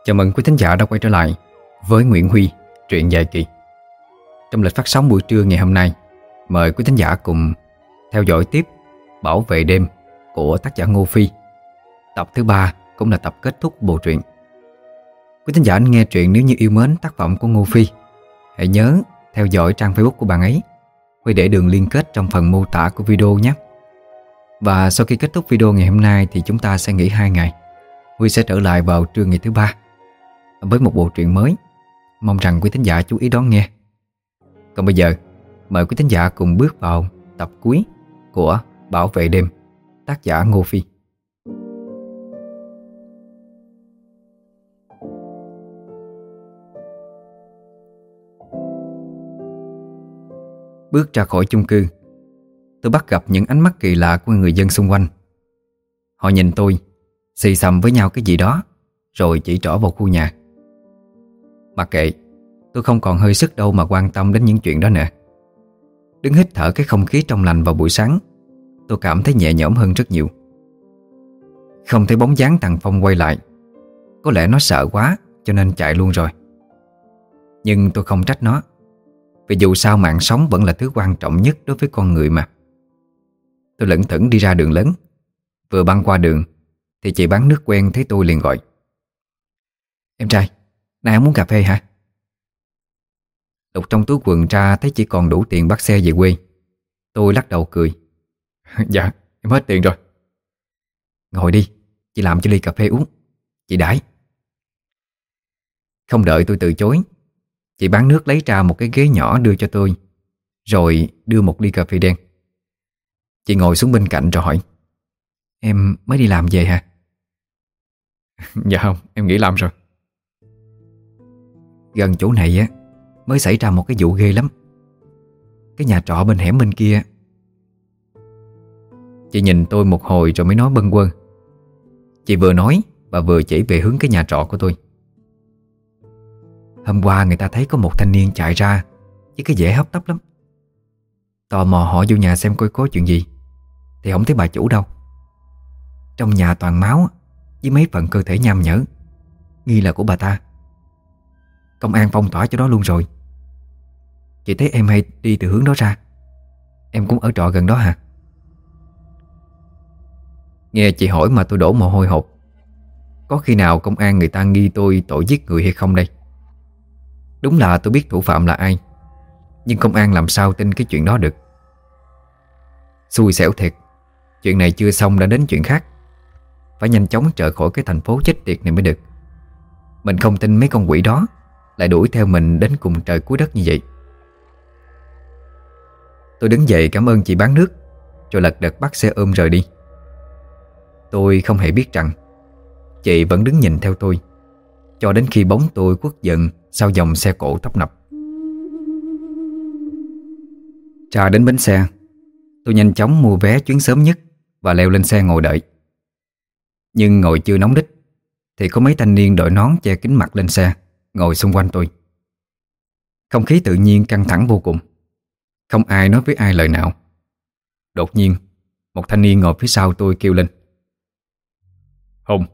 Chào mừng quý thính giả đã quay trở lại với Nguyễn Huy, truyện dài kỳ. Trong lịch phát sóng buổi trưa ngày hôm nay, mời quý thính giả cùng theo dõi tiếp Bảo vệ đêm của tác giả Ngô Phi. Tập thứ 3 cũng là tập kết thúc bộ truyện. Quý thính giả nghe truyện nếu như yêu mến tác phẩm của Ngô Phi, hãy nhớ theo dõi trang Facebook của bạn ấy. Huy để đường liên kết trong phần mô tả của video nhé. Và sau khi kết thúc video ngày hôm nay thì chúng ta sẽ nghỉ 2 ngày. Huy sẽ trở lại vào trưa ngày thứ 3 với một bộ truyện mới. Mong rằng quý thính giả chú ý đón nghe. Còn bây giờ, mời quý thính giả cùng bước vào tập cuối của Bảo vệ đêm, tác giả Ngô Phi. Bước ra khỏi chung cư, tôi bắt gặp những ánh mắt kỳ lạ của người dân xung quanh. Họ nhìn tôi, xì xầm với nhau cái gì đó, rồi chỉ trỏ vào khu nhà. Mặc kệ, tôi không còn hơi sức đâu mà quan tâm đến những chuyện đó nữa. Đứng hít thở cái không khí trong lành vào buổi sáng, tôi cảm thấy nhẹ nhõm hơn rất nhiều. Không thấy bóng dáng thằng Phong quay lại. Có lẽ nó sợ quá cho nên chạy luôn rồi. Nhưng tôi không trách nó, vì dù sao mạng sống vẫn là thứ quan trọng nhất đối với con người mà. Tôi lững thững đi ra đường lớn. Vừa băng qua đường thì chị bán nước quen thấy tôi liền gọi: "Em trai, nay không muốn cà phê hả?" Lục trong túi quần ra thấy chỉ còn đủ tiền bắt xe về quê. Tôi lắc đầu cười. "Dạ, em hết tiền rồi." "Ngồi đi, chị làm cho ly cà phê uống, chị đãi." Không đợi tôi từ chối, chị bán nước lấy ra một cái ghế nhỏ đưa cho tôi, rồi đưa một ly cà phê đen. Chị ngồi xuống bên cạnh rồi hỏi: "Em mới đi làm về hả?" "Dạ không, em nghỉ làm rồi." "Gần chỗ này á mới xảy ra một cái vụ ghê lắm. Cái nhà trọ bên hẻm bên kia." Chị nhìn tôi một hồi rồi mới nói bâng quơ. Chị vừa nói và vừa chỉ về hướng cái nhà trọ của tôi. "Hôm qua người ta thấy có một thanh niên chạy ra với cái vẻ hấp tấp lắm. Tò mò họ vô nhà xem coi có chuyện gì, thì không thấy bà chủ đâu. Trong nhà toàn máu với mấy phần cơ thể nham nhở, nghi là của bà ta. Công an phong tỏa chỗ đó luôn rồi. Chị thấy em hay đi từ hướng đó ra. Em cũng ở trọ gần đó hả?" Nghe chị hỏi mà tôi đổ mồ hôi hột. Có khi nào công an người ta nghi tôi tội giết người hay không đây? Đúng là tôi biết thủ phạm là ai, nhưng công an làm sao tin cái chuyện đó được. Xui xẻo thiệt. Chuyện này chưa xong đã đến chuyện khác. Phải nhanh chóng trở khỏi cái thành phố chết tiệt này mới được. Mình không tin mấy con quỷ đó lại đuổi theo mình đến cùng trời cuối đất như vậy. Tôi đứng dậy cảm ơn chị bán nước, rồi lật đật bắt xe ôm rời đi. Tôi không hề biết rằng chị vẫn đứng nhìn theo tôi cho đến khi bóng tôi khuất dần sau dòng xe cộ tấp nập. Ra đến bến xe, tôi nhanh chóng mua vé chuyến sớm nhất và leo lên xe ngồi đợi. Nhưng ngồi chưa nóng đích thì có mấy thanh niên đội nón che kín mặt lên xe ngồi xung quanh tôi. Không khí tự nhiên căng thẳng vô cùng. Không ai nói với ai lời nào. Đột nhiên, một thanh niên ngồi phía sau tôi kêu lên: "Hùng."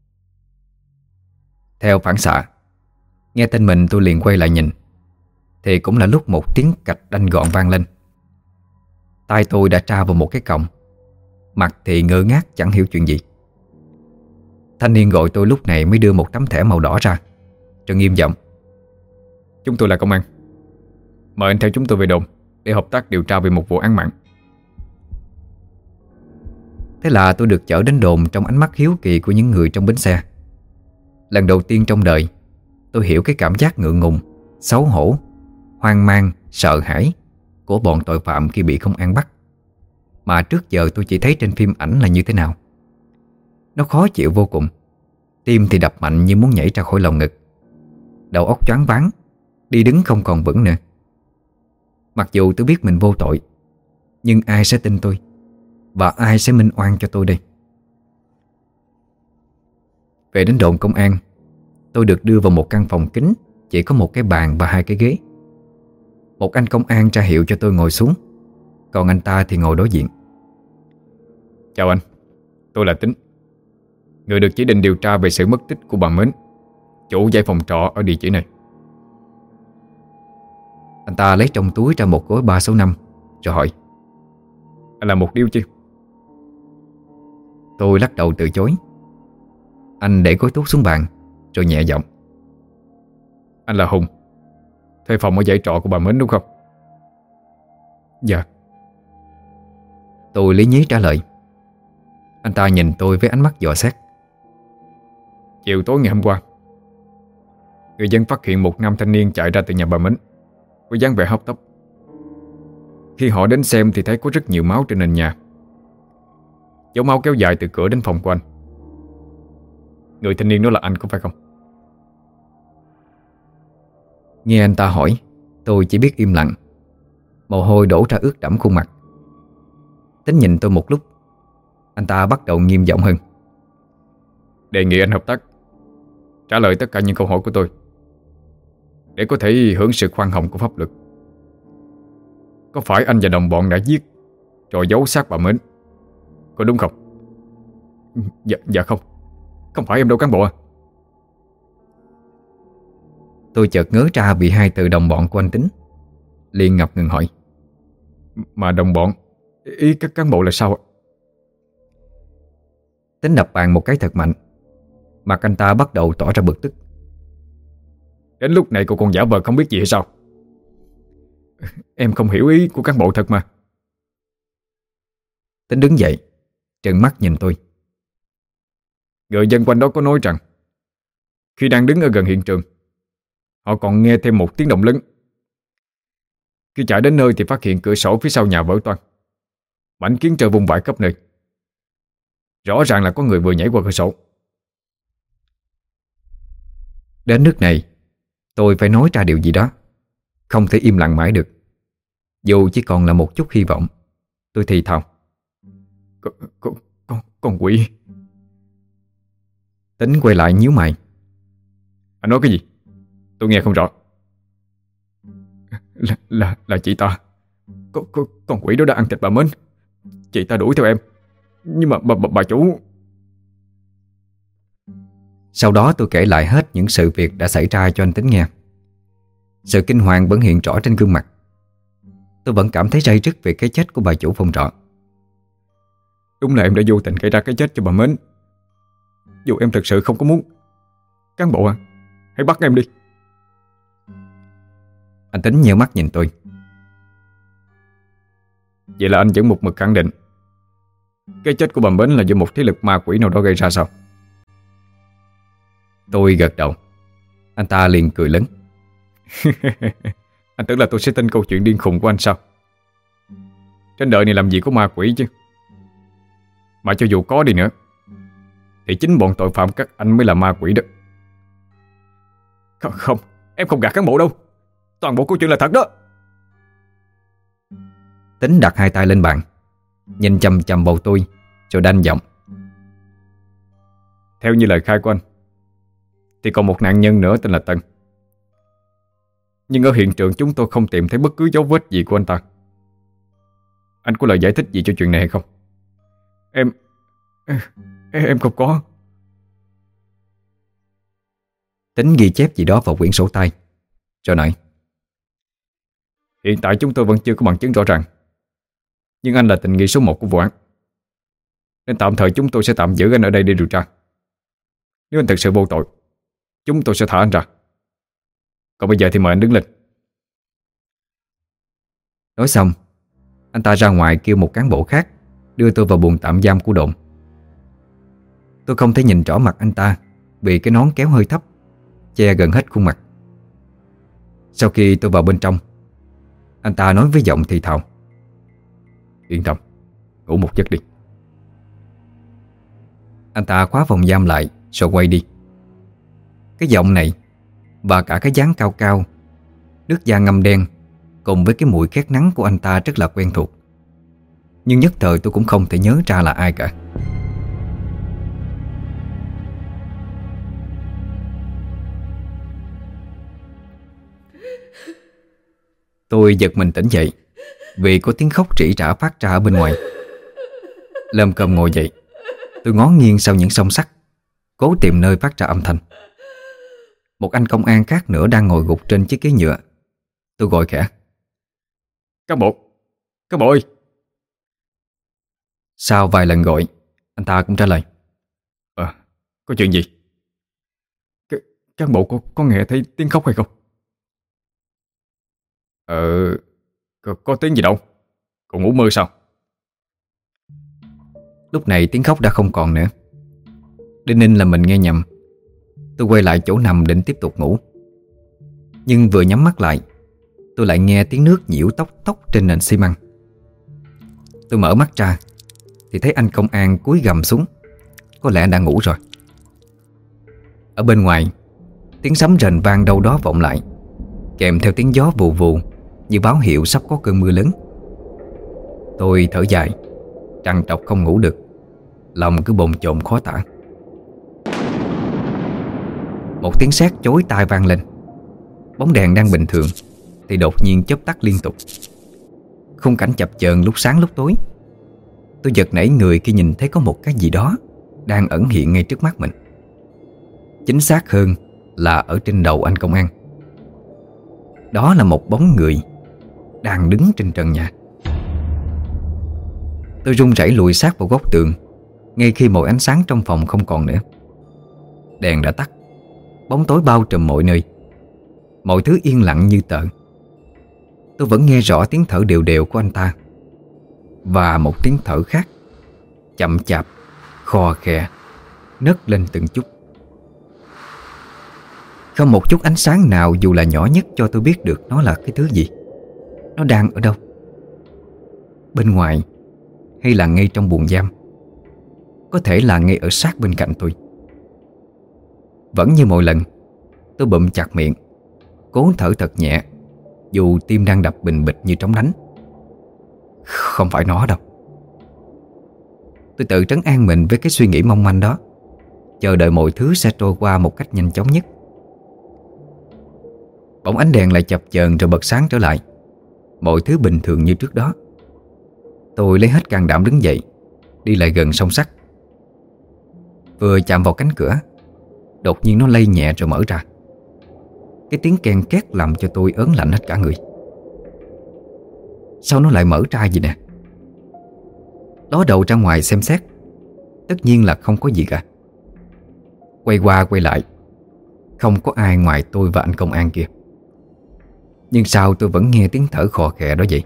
Theo phản xạ, nghe tên mình tôi liền quay lại nhìn. Thì cũng là lúc một tiếng cạch đanh gọn vang lên. Tai tôi đã tra vào một cái còng. Mặt thì ngơ ngác chẳng hiểu chuyện gì. Thanh niên gọi tôi lúc này mới đưa một tấm thẻ màu đỏ ra, rồi nghiêm giọng: "Chúng tôi là công an. Mời anh theo chúng tôi về đồn để hợp tác điều tra về một vụ án mạng." Thế là tôi được chở đến đồn trong ánh mắt hiếu kỳ của những người trong bến xe. Lần đầu tiên trong đời tôi hiểu cái cảm giác ngượng ngùng, xấu hổ, hoang mang, sợ hãi của bọn tội phạm khi bị công an bắt, mà trước giờ tôi chỉ thấy trên phim ảnh là như thế nào. Nó khó chịu vô cùng. Tim thì đập mạnh như muốn nhảy ra khỏi lồng ngực. Đầu óc choáng váng, đi đứng không còn vững nữa. Mặc dù tôi biết mình vô tội, nhưng ai sẽ tin tôi? Và ai sẽ minh oan cho tôi đây? Về đến đồn công an, tôi được đưa vào một căn phòng kín, chỉ có một cái bàn và 2 cái ghế. Một anh công an ra hiệu cho tôi ngồi xuống, còn anh ta thì ngồi đối diện. "Chào anh, tôi là Tính, người được chỉ định điều tra về sự mất tích của bà Mến. chủ dãy phòng trọ ở địa chỉ này. Anh ta lấy trong túi ra một gói 365 rồi hỏi: Anh làm một điếu chứ? Tôi lắc đầu từ chối. Anh để gói thuốc xuống bàn rồi nhẹ giọng: Anh là Hùng, thuê phòng ở dãy trọ của bà Mến đúng không? Dạ. Tôi lý nhí trả lời. Anh ta nhìn tôi với ánh mắt dò xét. Chiều tối ngày hôm qua, người dân phát hiện một nam thanh niên chạy ra từ nhà bà Mến với dáng vẻ hấp tấp. Khi họ đến xem thì thấy có rất nhiều máu trên nền nhà. Dấu máu kéo dài từ cửa đến phòng của anh. Người thanh niên đó là anh có phải không? Nghe anh ta hỏi, tôi chỉ biết im lặng. Mồ hôi đổ ra ướt đẫm khuôn mặt. Tính nhìn tôi một lúc, anh ta bắt đầu nghiêm giọng hơn. Đề nghị anh hợp tác, trả lời tất cả những câu hỏi của tôi, để có thể hưởng sự khoan hồng của pháp luật. Có phải anh và đồng bọn đã giết rồi giấu xác bà Mến, có đúng không? Dạ không. Không phải em đâu cán bộ à. Tôi chợt ngớ ra bị hai từ đồng bọn của anh Tính, liền ngập ngừng hỏi: Mà đồng bọn, ý các cán bộ là sao ạ? Tính đập bàn một cái thật mạnh. Mặt anh ta bắt đầu tỏ ra bực tức. Đến lúc này cô còn giả vờ không biết gì hay sao? Em không hiểu ý của cán bộ thật mà. Tính đứng dậy, trừng mắt nhìn tôi. Người dân quanh đó có nói rằng khi đang đứng ở gần hiện trường, họ còn nghe thêm một tiếng động lớn. Khi chạy đến nơi thì phát hiện cửa sổ phía sau nhà vỡ toang, mảnh kiến rơi vung vãi khắp nơi. Rõ ràng là có người vừa nhảy qua cửa sổ. Đến nước này, tôi phải nói ra điều gì đó, không thể im lặng mãi được. Dù chỉ còn là một chút hy vọng. Tôi thì thào: Con quỷ. Tính quay lại nhíu mày. Anh nói cái gì? Tôi nghe không rõ. Là chị ta. Con quỷ đó đã ăn thịt bà Mến. Chị ta đuổi theo em. Nhưng mà bà chủ. Sau đó tôi kể lại hết những sự việc đã xảy ra cho anh Tính nghe. Sự kinh hoàng vẫn hiện rõ trên gương mặt. Tôi vẫn cảm thấy day dứt về cái chết của bà chủ phòng trọ. Đúng là em đã vô tình gây ra cái chết cho bà Mến. Dù em thật sự không có muốn. Cán bộ à, hãy bắt em đi. Anh Tính nheo mắt nhìn tôi. Vậy là anh vẫn một mực khẳng định cái chết của bà Mến là do một thế lực ma quỷ nào đó gây ra sao? Tôi gật đầu. Anh ta liền cười lớn. Anh tưởng là tôi sẽ tin câu chuyện điên khùng của anh sao? Trên đời này làm gì có ma quỷ chứ. Mà cho dù có đi nữa thì chính bọn tội phạm các anh mới là ma quỷ đó. Không, em không gạt cán bộ đâu. Toàn bộ câu chuyện là thật đó. Tính đặt hai tay lên bàn, nhìn chằm chằm vào tôi, rồi đanh giọng. Theo như lời khai của anh thì còn một nạn nhân nữa tên là Tân. Nhưng ở hiện trường chúng tôi không tìm thấy bất cứ dấu vết gì của anh ta. Anh có lời giải thích gì cho chuyện này hay không? Em không có. Tính ghi chép gì đó vào quyển sổ tay, rồi nói: Hiện tại chúng tôi vẫn chưa có bằng chứng rõ ràng, nhưng anh là tình nghi số 1 của vụ án, nên tạm thời chúng tôi sẽ tạm giữ anh ở đây để điều tra. Nếu anh thật sự vô tội, chúng tôi sẽ thả anh ra. Còn bây giờ thì mời anh đứng lên. Nói xong, anh ta ra ngoài kêu một cán bộ khác đưa tôi vào buồng tạm giam của đồn. Tôi không thể nhìn rõ mặt anh ta vì cái nón kéo hơi thấp, che gần hết khuôn mặt. Sau khi tôi vào bên trong, anh ta nói với giọng thì thào: Yên tâm, ngủ một giấc đi. Anh ta khóa phòng giam lại rồi quay đi. Cái giọng này và cả cái dáng cao cao, nước da ngăm đen, cùng với cái mùi khét nắng của anh ta rất là quen thuộc. Nhưng nhất thời tôi cũng không thể nhớ ra là ai cả. Tôi giật mình tỉnh dậy vì có tiếng khóc rỉ rả phát ra ở bên ngoài. Lơm cơm ngồi dậy, tôi ngó nghiêng sau những song sắt, cố tìm nơi phát ra âm thanh. một anh công an khác nữa đang ngồi gục trên chiếc ghế nhựa. Tôi gọi khẽ: Cán bộ ơi. Sau vài lần gọi, anh ta cũng trả lời: Có chuyện gì? Cán bộ có nghe thấy tiếng khóc hay không? Có tiếng gì đâu. Còn ngủ mơ sao? Lúc này tiếng khóc đã không còn nữa. Đinh ninh là mình nghe nhầm. Tôi quay lại chỗ nằm định tiếp tục ngủ. Nhưng vừa nhắm mắt lại, tôi lại nghe tiếng nước nhiễu tóc tóc trên nền xi măng. Tôi mở mắt ra thì thấy anh công an cúi gằm xuống. Có lẽ đã ngủ rồi. Ở bên ngoài, tiếng sấm rền vang đâu đó vọng lại, kèm theo tiếng gió vù vù như báo hiệu sắp có cơn mưa lớn. Tôi thở dài, trằn trọc không ngủ được, lòng cứ bồn chồn khó tả. Một tiếng sét chói tai vang lên. Bóng đèn đang bình thường thì đột nhiên chớp tắt liên tục. Khung cảnh chập chờn lúc sáng lúc tối. Tôi giật nảy người khi nhìn thấy có một cái gì đó đang ẩn hiện ngay trước mắt mình. Chính xác hơn là ở trên đầu anh công an. Đó là một bóng người đang đứng trên trần nhà. Tôi run rẩy lùi sát vào góc tường ngay khi mọi ánh sáng trong phòng không còn nữa. Đèn đã tắt, bóng tối bao trùm mọi nơi. Mọi thứ yên lặng như tờ. Tôi vẫn nghe rõ tiếng thở đều đều của anh ta, và một tiếng thở khác, chậm chạp, khò khè, nấc lên từng chút. Không một chút ánh sáng nào dù là nhỏ nhất cho tôi biết được nó là cái thứ gì. Nó đang ở đâu? Bên ngoài hay là ngay trong buồng giam? Có thể là ngay ở sát bên cạnh tôi. Vẫn như mọi lần, tôi bụm chặt miệng, cố thở thật nhẹ, dù tim đang đập bình bịch như trống đánh. Không phải nó đâu. Tôi tự trấn an mình với cái suy nghĩ mong manh đó, chờ đợi mọi thứ sẽ trôi qua một cách nhanh chóng nhất. Bỗng ánh đèn lại chập chờn rồi bật sáng trở lại. Mọi thứ bình thường như trước đó. Tôi lấy hết can đảm đứng dậy, đi lại gần song sắt. Vừa chạm vào cánh cửa, đột nhiên nó lay nhẹ rồi mở ra. Cái tiếng ken két làm cho tôi ớn lạnh hết cả người. Sao nó lại mở ra vậy nè? Ló đầu ra ngoài xem xét. Tất nhiên là không có gì cả. Quay qua quay lại, không có ai ngoài tôi và anh công an kia. Nhưng sao tôi vẫn nghe tiếng thở khò khè đó vậy?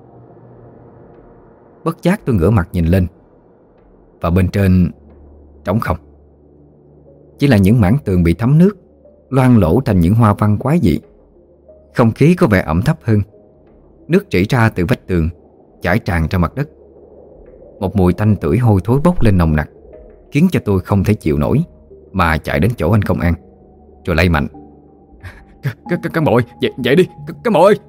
Bất giác tôi ngửa mặt nhìn lên, và bên trên trống không. Chỉ là những mảng tường bị thấm nước, loang lỗ thành những hoa văn quái dị. Không khí có vẻ ẩm thấp hơn. Nước rỉ ra từ vách tường, chảy tràn ra mặt đất. Một mùi tanh tưởi hôi thối bốc lên nồng nặc, khiến cho tôi không thể chịu nổi, mà chạy đến chỗ anh công an, rồi lay mạnh: Cán bộ ơi, dậy đi, cán bộ ơi.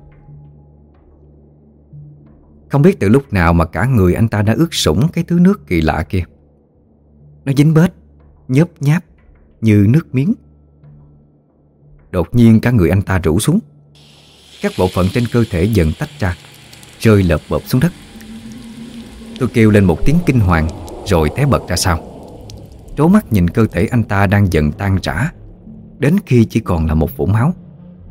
Không biết từ lúc nào mà cả người anh ta đã ướt sũng cái thứ nước kỳ lạ kia. Nó dính bết, nhớp nháp như nước miếng. Đột nhiên cả người anh ta rũ xuống. Các bộ phận trên cơ thể dần tách ra, rơi lợp bợp xuống đất. Tôi kêu lên một tiếng kinh hoàng, rồi té bật ra sau, trố mắt nhìn cơ thể anh ta đang dần tan rã, đến khi chỉ còn là một vũng máu.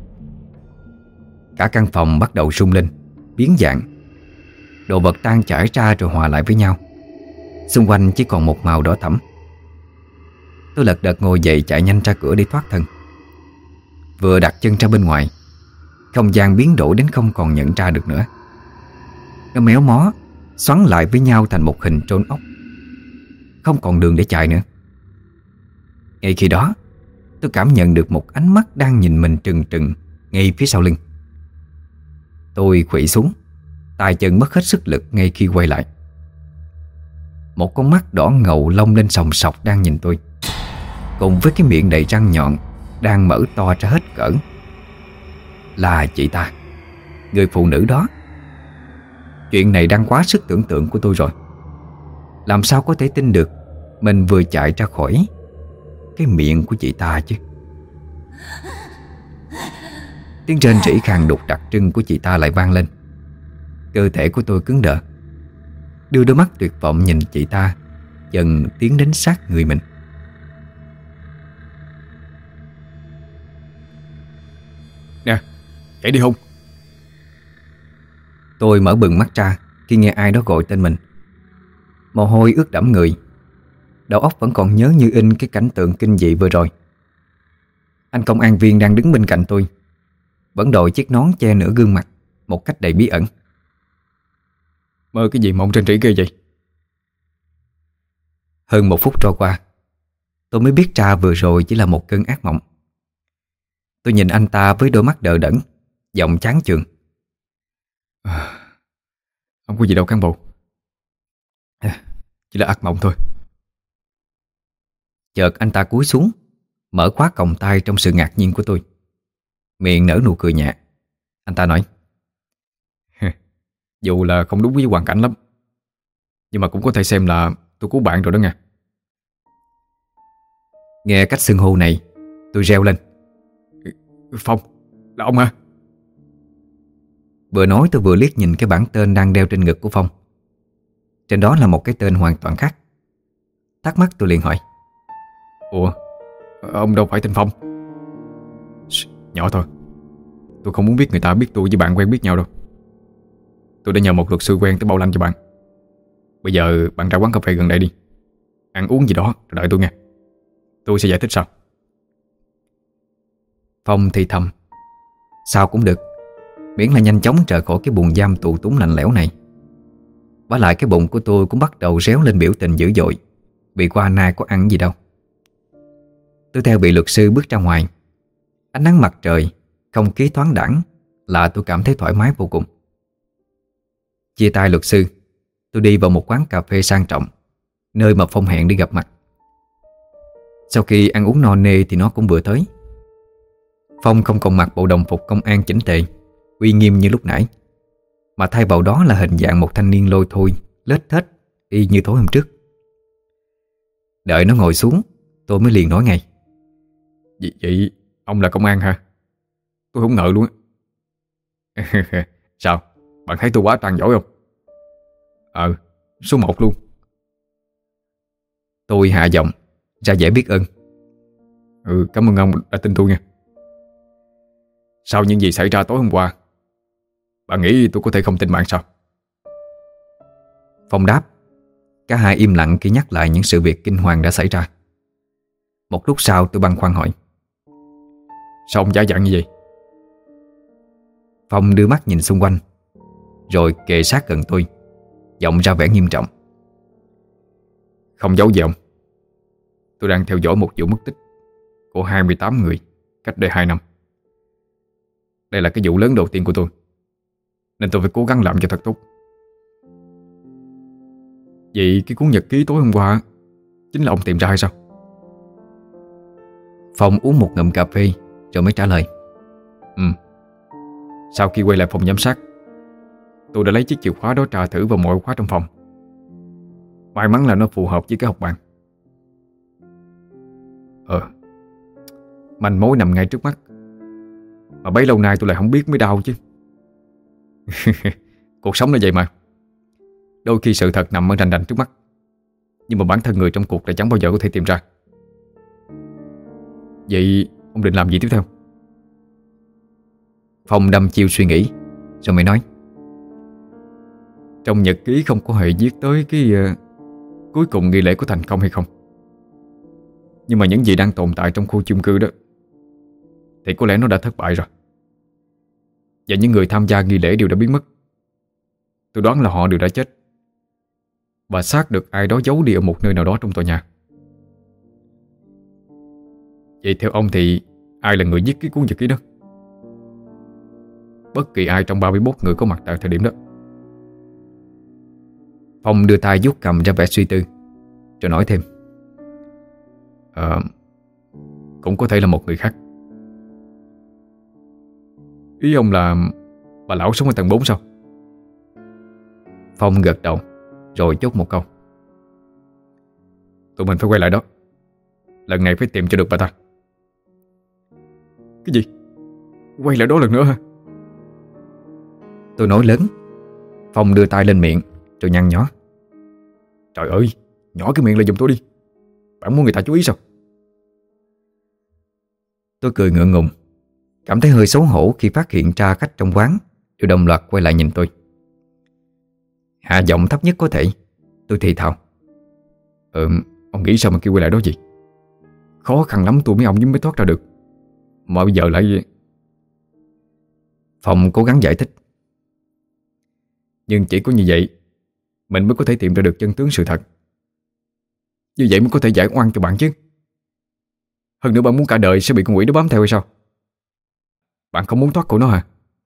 Cả căn phòng bắt đầu rung lên, biến dạng. Đồ vật tan chảy ra rồi hòa lại với nhau. Xung quanh chỉ còn một màu đỏ thẫm. Tôi lật đật ngồi dậy chạy nhanh ra cửa để thoát thân. Vừa đặt chân ra bên ngoài, không gian biến đổi đến không còn nhận ra được nữa. Nó méo mó, xoắn lại với nhau thành một hình trôn ốc. Không còn đường để chạy nữa. Ngay khi đó, tôi cảm nhận được một ánh mắt đang nhìn mình trừng trừng ngay phía sau lưng. Tôi khuỵu xuống, tay chân mất hết sức lực ngay khi quay lại. Một con mắt đỏ ngầu long lên sòng sọc đang nhìn tôi, cùng với cái miệng đầy răng nhọn đang mở to ra hết cỡ. Là chị ta, người phụ nữ đó. Chuyện này đang quá sức tưởng tượng của tôi rồi. Làm sao có thể tin được mình vừa chạy ra khỏi cái miệng của chị ta chứ. Tiếng rên rỉ khàn đục đặc trưng của chị ta lại vang lên. Cơ thể của tôi cứng đờ, đưa đôi mắt tuyệt vọng nhìn chị ta dần tiến đến sát người mình. Dậy đi Hùng. Tôi mở bừng mắt ra khi nghe ai đó gọi tên mình. Mồ hôi ướt đẫm người. Đầu óc vẫn còn nhớ như in cái cảnh tượng kinh dị vừa rồi. Anh công an viên đang đứng bên cạnh tôi, vẫn đội chiếc nón che nửa gương mặt một cách đầy bí ẩn. Mơ cái gì mà ông trên trĩ kia vậy? Hơn 1 phút trôi qua, tôi mới biết ra vừa rồi chỉ là một cơn ác mộng. Tôi nhìn anh ta với đôi mắt đờ đẫn, giọng chán chường. Không có gì đâu cán bộ, chỉ là ác mộng thôi. Chợt anh ta cúi xuống, mở khóa còng tay trong sự ngạc nhiên của tôi. Miệng nở nụ cười nhẹ. Anh ta nói: Dù là không đúng với hoàn cảnh lắm, nhưng mà cũng có thể xem là tôi cứu bạn rồi đó nghe. Nghe cách xưng hô này, tôi reo lên: Phong, là ông hả? Vừa nói tôi vừa liếc nhìn cái bảng tên đang đeo trên ngực của Phong. Trên đó là một cái tên hoàn toàn khác. Thắc mắc tôi liền hỏi: Ủa, ông đâu phải tên Phong? Nhỏ thôi, tôi không muốn biết người ta biết tôi với bạn quen biết nhau đâu. Tôi đã nhờ một luật sư quen tới bảo lãnh cho bạn. Bây giờ bạn ra quán cà phê gần đây đi, ăn uống gì đó rồi đợi tôi nghe. Tôi sẽ giải thích sau. Phong thì thầm: Sao cũng được, miễn là nhanh chóng rời khỏi cái buồng giam tù túng lạnh lẽo này. Vả lại cái bụng của tôi cũng bắt đầu réo lên biểu tình dữ dội, vì qua nay có ăn gì đâu. Tôi theo vị luật sư bước ra ngoài. Ánh nắng mặt trời, không khí thoáng đãng là tôi cảm thấy thoải mái vô cùng. Chia tay luật sư, tôi đi vào một quán cà phê sang trọng, nơi mà Phong hẹn đi gặp mặt. Sau khi ăn uống no nê thì nó cũng vừa tới. Phong không còn mặc bộ đồng phục công an chỉnh tề, uy nghiêm như lúc nãy, mà thay vào đó là hình dạng một thanh niên lôi thôi, lết thết, y như tối hôm trước. Đợi nó ngồi xuống, tôi mới liền nói ngay: Vậy ông là công an hả? Tôi không ngờ luôn á. Sao? Bạn thấy tôi quá tràn giỏi không? Số 1 luôn. Tôi hạ giọng, ra vẻ biết ơn. Cảm ơn ông đã tin tôi nha. Sau những gì xảy ra tối hôm qua, bạn nghĩ tôi có thể không tin bạn sao? Phong đáp. Cả hai im lặng khi nhắc lại những sự việc kinh hoàng đã xảy ra. Một lúc sau tôi băn khoăn hỏi: Sao ông giả dạng như vậy? Phong đưa mắt nhìn xung quanh, rồi kề sát gần tôi, giọng ra vẻ nghiêm trọng: Không giấu gì ông, tôi đang theo dõi một vụ mất tích của 28 người cách đây 2 năm. Đây là cái vụ lớn đầu tiên của tôi, nên tôi phải cố gắng làm cho thật tốt. Vậy cái cuốn nhật ký tối hôm qua chính là ông tìm ra hay sao? Phong uống một ngụm cà phê rồi mới trả lời: Sau khi quay lại phòng giám sát, tôi đã lấy chiếc chìa khóa đó tra thử vào mọi khóa trong phòng. May mắn là nó phù hợp với cái hộc bàn. Manh mối nằm ngay trước mắt, mà bấy lâu nay tôi lại không biết mới đau chứ. Cuộc sống là vậy mà. Đôi khi sự thật nằm ở rành rành trước mắt, nhưng mà bản thân người trong cuộc lại chẳng bao giờ có thể tìm ra. Vậy ông định làm gì tiếp theo? Phong đăm chiêu suy nghĩ, rồi mới nói: Trong nhật ký không có hề viết tới cái cuối cùng nghi lễ có thành công hay không. Nhưng mà những gì đang tồn tại trong khu chung cư đó thì có lẽ nó đã thất bại rồi. Và những người tham gia nghi lễ đều đã biến mất. Tôi đoán là họ đều đã chết, và xác được ai đó giấu đi ở một nơi nào đó trong tòa nhà. Vậy theo ông thì ai là người viết cái cuốn nhật ký đó? Bất kỳ ai trong 31 người có mặt tại thời điểm đó. Phong đưa tay vuốt cằm ra vẻ suy tư, rồi nói thêm: Cũng có thể là một người khác. Ý ông là bà lão sống ở tầng 4 sao? Phong gật đầu, rồi chốt một câu: Tụi mình phải quay lại đó. Lần này phải tìm cho được bà ta. Cái gì? Quay lại đó lần nữa hả? Tôi nói lớn. Phong đưa tay lên miệng rồi nhăn nhó: Trời ơi, nhỏ cái miệng lại giùm tôi đi. Bạn muốn người ta chú ý sao? Tôi cười ngượng ngùng, Cảm thấy hơi xấu hổ khi phát hiện ra khách trong quán đều đồng loạt quay lại nhìn tôi. Hạ giọng thấp nhất có thể, tôi thì thào: Ông nghĩ sao mà kêu quay lại đó gì? Khó khăn lắm tôi mấy ông mới thoát ra được, mà bây giờ lại... Phong cố gắng giải thích. Nhưng chỉ có như vậy mình mới có thể tìm ra được chân tướng sự thật. Như vậy mới có thể giải oan cho bạn chứ. Hơn nữa bạn muốn cả đời sẽ bị con quỷ đó bám theo hay sao? Bạn không muốn thoát khỏi nó hả?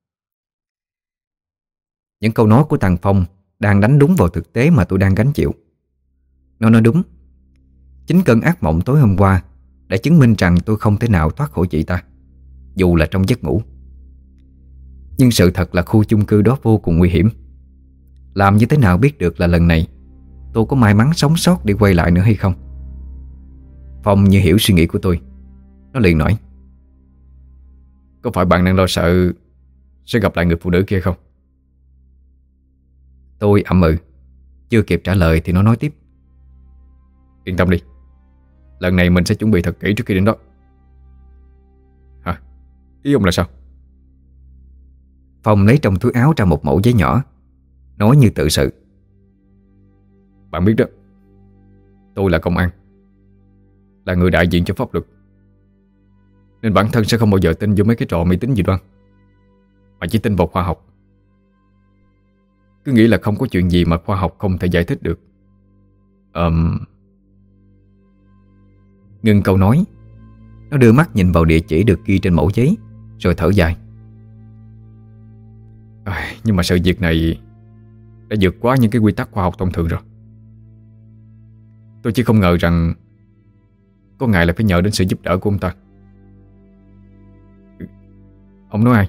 Những câu nói của thằng Phong đang đánh đúng vào thực tế mà tôi đang gánh chịu. Nó nói đúng. Chính cơn ác mộng tối hôm qua đã chứng minh rằng tôi không thể nào thoát khỏi chị ta, dù là trong giấc ngủ. Nhưng sự thật là khu chung cư đó vô cùng nguy hiểm. Làm như thế nào biết được là lần này tôi có may mắn sống sót để quay lại nữa hay không? Phong như hiểu suy nghĩ của tôi. Nó liền nói: Có phải bạn đang lo sợ sẽ gặp lại người phụ nữ kia không? Tôi ậm ừ. Chưa kịp trả lời thì nó nói tiếp: Yên tâm đi, lần này mình sẽ chuẩn bị thật kỹ trước khi đến đó. Hả? Ý ông là sao? Phong lấy trong túi áo ra một mẩu giấy nhỏ, nói như tự sự: Bạn biết đó, tôi là công an, là người đại diện cho pháp luật, nên bản thân sẽ không bao giờ tin vô mấy cái trò mê tín dị đoan, mà chỉ tin vào khoa học. Cứ nghĩ là không có chuyện gì mà khoa học không thể giải thích được. Ngừng câu nói, nó đưa mắt nhìn vào địa chỉ được ghi trên mẩu giấy, rồi thở dài: Nhưng mà sự việc này đã vượt quá những cái quy tắc khoa học thông thường rồi. Tôi chỉ không ngờ rằng có ngày là phải nhờ đến sự giúp đỡ của ông ta. Ông nói ai?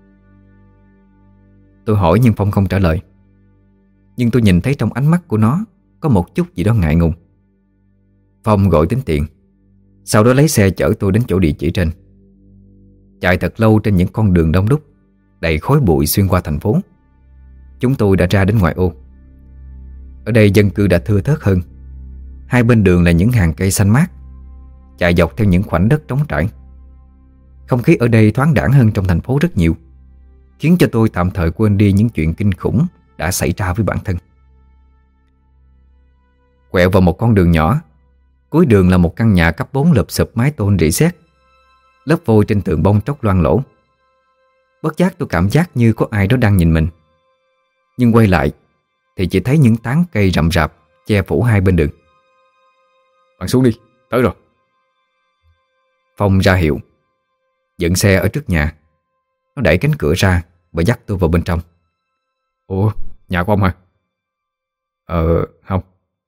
Tôi hỏi nhưng Phong không trả lời. Nhưng tôi nhìn thấy trong ánh mắt của nó có một chút gì đó ngại ngùng. Phong gọi tính tiền, sau đó lấy xe chở tôi đến chỗ địa chỉ trên. Chạy thật lâu trên những con đường đông đúc, đầy khói bụi xuyên qua thành phố. Chúng tôi đã ra đến ngoại ô. Ở đây dân cư đã thưa thớt hơn. Hai bên đường là những hàng cây xanh mát, chạy dọc theo những khoảnh đất trống trải. Không khí ở đây thoáng đãng hơn trong thành phố rất nhiều, khiến cho tôi tạm thời quên đi những chuyện kinh khủng đã xảy ra với bản thân. Quẹo vào một con đường nhỏ, cuối đường là một căn nhà cấp 4 lụp xụp mái tôn rỉ sét, lớp vôi trên tường bông tróc loang lổ. Bất giác tôi cảm giác như có ai đó đang nhìn mình. Nhưng quay lại thì chỉ thấy những tán cây rậm rạp che phủ hai bên đường. Bạn xuống đi, tới rồi. Phong ra hiệu, dựng xe ở trước nhà. Nó đẩy cánh cửa ra và dắt tôi vào bên trong. Ủa, nhà của ông hả? Không.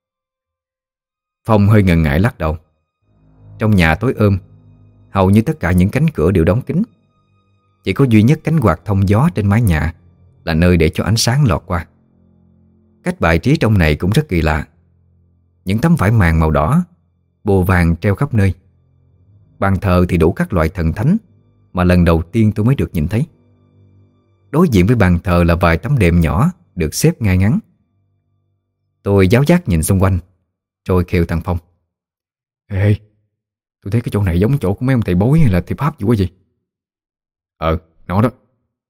Phong hơi ngần ngại lắc đầu. Trong nhà tối ôm, hầu như tất cả những cánh cửa đều đóng kín. Chỉ có duy nhất cánh quạt thông gió trên mái nhà là nơi để cho ánh sáng lọt qua. Cách bài trí trong này cũng rất kỳ lạ. Những tấm vải màn màu đỏ, bùa vàng treo khắp nơi. Bàn thờ thì đủ các loại thần thánh mà lần đầu tiên tôi mới được nhìn thấy. Đối diện với bàn thờ là vài tấm đệm nhỏ được xếp ngay ngắn. Tôi giáo giác nhìn xung quanh, rồi kêu thằng Phong: Ê, tôi thấy cái chỗ này giống chỗ của mấy ông thầy bói hay là thầy pháp gì quá gì? Nó đó.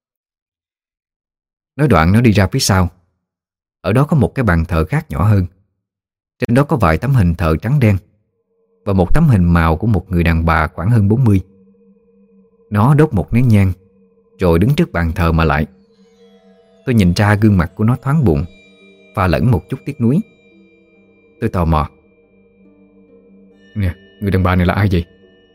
Nói đoạn nó đi ra phía sau. Ở đó có một cái bàn thờ khác nhỏ hơn. Trên đó có vài tấm hình thờ trắng đen và một tấm hình màu của một người đàn bà khoảng hơn 40. Nó đốt một nén nhang rồi đứng trước bàn thờ mà lại. Tôi nhìn ra gương mặt của nó thoáng buồn, pha lẫn một chút tiếc nuối. Tôi tò mò: Nè, người đàn bà này là ai vậy?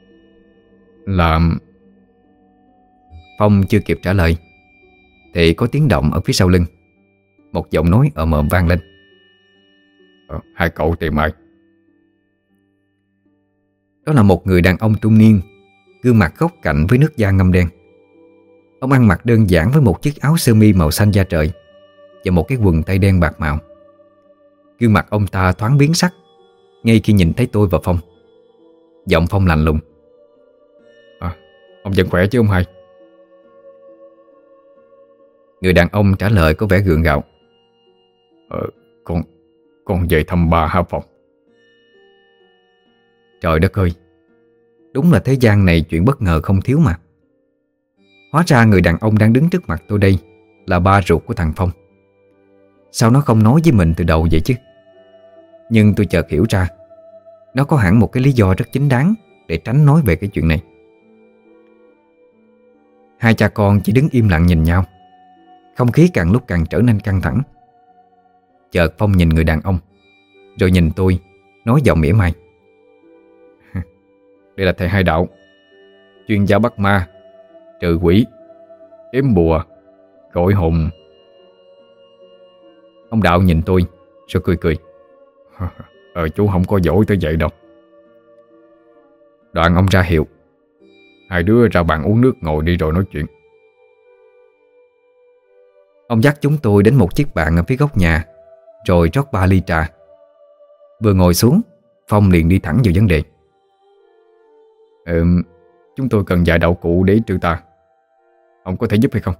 Phong chưa kịp trả lời thì có tiếng động ở phía sau lưng. Một giọng nói ồm ồm vang lên: Hai cậu tìm ai? Đó là một người đàn ông trung niên, gương mặt góc cạnh với nước da ngăm đen. Ông ăn mặc đơn giản với một chiếc áo sơ mi màu xanh da trời và một cái quần tây đen bạc màu. Gương mặt ông ta thoáng biến sắc ngay khi nhìn thấy tôi và Phong. Giọng Phong lạnh lùng: Ông vẫn khỏe chứ ông hai? Người đàn ông trả lời có vẻ gượng gạo: Con về thăm bà hả Phong? Trời đất ơi, đúng là thế gian này chuyện bất ngờ không thiếu mà. Hóa ra người đàn ông đang đứng trước mặt tôi đây là ba ruột của thằng Phong. Sao nó không nói với mình từ đầu vậy chứ? Nhưng tôi chợt hiểu ra, nó có hẳn một cái lý do rất chính đáng để tránh nói về cái chuyện này. Hai cha con chỉ đứng im lặng nhìn nhau. Không khí càng lúc càng trở nên căng thẳng. Chợt Phong nhìn người đàn ông, rồi nhìn tôi, nói giọng mỉa mai: Đây là thầy Hai Đạo, chuyên gia bắt ma, trừ quỷ, ếm bùa, gọi hồn. Ông Đạo nhìn tôi rồi cười cười: Chú không có giỏi tới vậy đâu. Đoạn ông ra hiệu: Hai đứa ra bàn uống nước ngồi đi rồi nói chuyện. Ông dắt chúng tôi đến một chiếc bàn ở phía góc nhà, rồi rót 3 ly trà. Vừa ngồi xuống, Phong liền đi thẳng vào vấn đề: Chúng tôi cần vài đạo cụ để trừ tà. Ông có thể giúp hay không?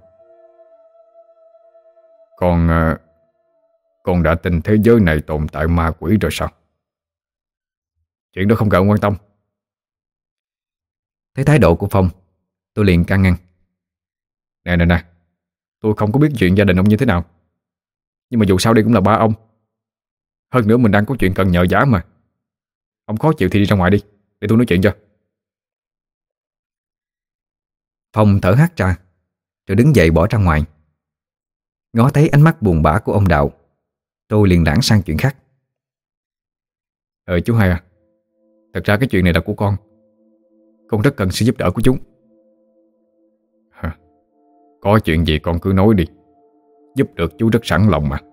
Con đã tin thế giới này tồn tại ma quỷ rồi sao? Chuyện đó không cần quan tâm. Thấy thái độ của Phong, tôi liền can ngăn: Nè, tôi không có biết chuyện gia đình ông như thế nào, nhưng mà dù sao đây cũng là ba ông. Hơn nữa mình đang có chuyện cần nhờ vả mà. Ông khó chịu thì đi ra ngoài đi, để tôi nói chuyện cho. Phong thở hắt ra, rồi đứng dậy bỏ ra ngoài. Ngó thấy ánh mắt buồn bã của ông Đạo, tôi liền lảng sang chuyện khác: Chú Hai à, thật ra cái chuyện này là của con rất cần sự giúp đỡ của chú. Có chuyện gì con cứ nói đi, giúp được chú rất sẵn lòng mà.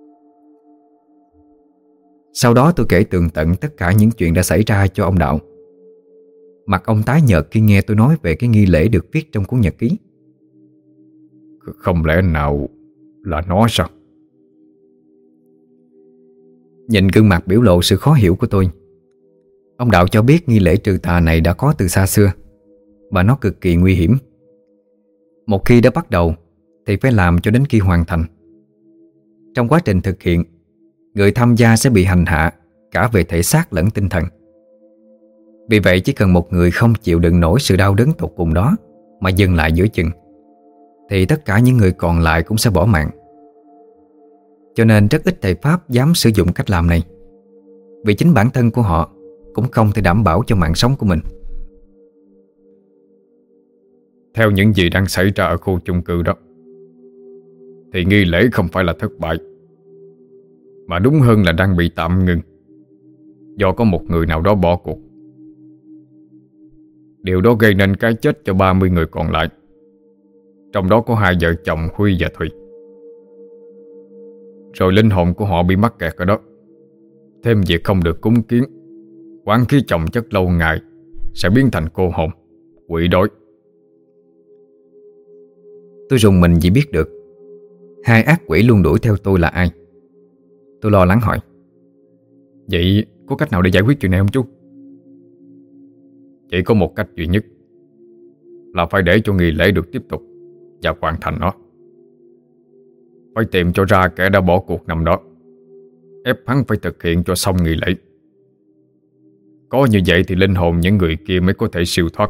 Sau đó tôi kể tường tận tất cả những chuyện đã xảy ra cho ông Đạo. Mặt ông tái nhợt khi nghe tôi nói về cái nghi lễ được viết trong cuốn nhật ký. Không lẽ nào là nó sao? Nhìn gương mặt biểu lộ sự khó hiểu của tôi, ông Đạo cho biết nghi lễ trừ tà này đã có từ xa xưa, và nó cực kỳ nguy hiểm. Một khi đã bắt đầu thì phải làm cho đến khi hoàn thành. Trong quá trình thực hiện, người tham gia sẽ bị hành hạ cả về thể xác lẫn tinh thần. Vì vậy chỉ cần một người không chịu đựng nổi sự đau đớn tột cùng đó mà dừng lại giữa chừng, thì tất cả những người còn lại cũng sẽ bỏ mạng. Cho nên rất ít thầy Pháp dám sử dụng cách làm này, vì chính bản thân của họ cũng không thể đảm bảo cho mạng sống của mình. Theo những gì đang xảy ra ở khu chung cư đó, thì nghi lễ không phải là thất bại, mà đúng hơn là đang bị tạm ngừng, do có một người nào đó bỏ cuộc. Điều đó gây nên cái chết cho 30 người còn lại, trong đó có 2 vợ chồng Huy và Thùy. Rồi linh hồn của họ bị mắc kẹt ở đó. Thêm việc không được cúng kiến, oán khí chồng chất lâu ngày sẽ biến thành cô hồn, quỷ đói. Tôi rùng mình vì biết được 2 ác quỷ luôn đuổi theo tôi là ai. Tôi lo lắng hỏi: Vậy có cách nào để giải quyết chuyện này không chú? Chỉ có một cách duy nhất, là phải để cho nghi lễ được tiếp tục và hoàn thành nó. Phải tìm cho ra kẻ đã bỏ cuộc năm đó, ép hắn phải thực hiện cho xong nghi lễ. Có như vậy thì linh hồn những người kia mới có thể siêu thoát.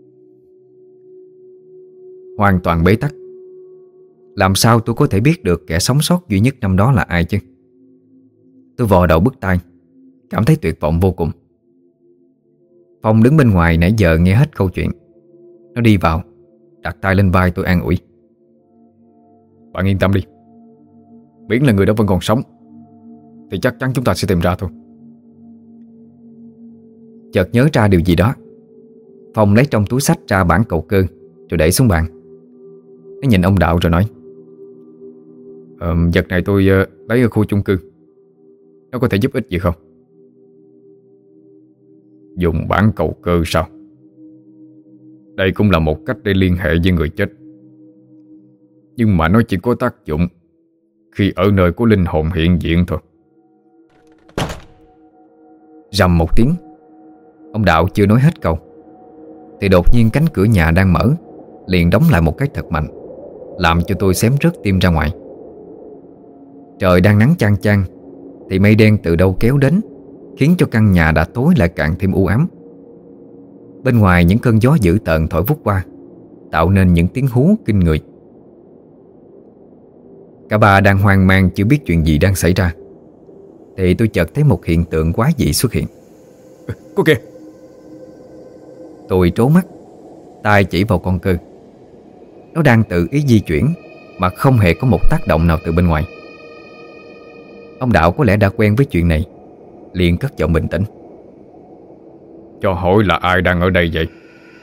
Hoàn toàn bế tắc. Làm sao tôi có thể biết được kẻ sống sót duy nhất năm đó là ai chứ? Tôi vò đầu bứt tai, cảm thấy tuyệt vọng vô cùng. Phong đứng bên ngoài nãy giờ nghe hết câu chuyện. Nó đi vào, đặt tay lên vai tôi an ủi: Bạn yên tâm đi, miễn là người đó vẫn còn sống thì chắc chắn chúng ta sẽ tìm ra thôi. Chợt nhớ ra điều gì đó, Phong lấy trong túi xách ra bản cầu cơ rồi để xuống bàn. Nó nhìn ông Đạo rồi nói: Vật này tôi lấy ở khu chung cư, nó có thể giúp ích gì không? Dùng bản cầu cơ sao? Đây cũng là một cách để liên hệ với người chết, nhưng mà nó chỉ có tác dụng khi ở nơi có linh hồn hiện diện thôi. Rầm một tiếng, ông Đạo chưa nói hết câu thì đột nhiên cánh cửa nhà đang mở liền đóng lại một cái thật mạnh, làm cho tôi xém rớt tim ra ngoài. Trời đang nắng chang chang thì mây đen từ đâu kéo đến, khiến cho căn nhà đã tối lại càng thêm u ám. Bên ngoài những cơn gió dữ tợn thổi vút qua, tạo nên những tiếng hú kinh người. Cả ba đang hoang mang chưa biết chuyện gì đang xảy ra, thì tôi chợt thấy một hiện tượng quái dị xuất hiện. Có kìa! Tôi trố mắt, tay chỉ vào con cư. Nó đang tự ý di chuyển mà không hề có một tác động nào từ bên ngoài. Ông Đạo có lẽ đã quen với chuyện này, liền cất giọng bình tĩnh. Cho hỏi là ai đang ở đây vậy?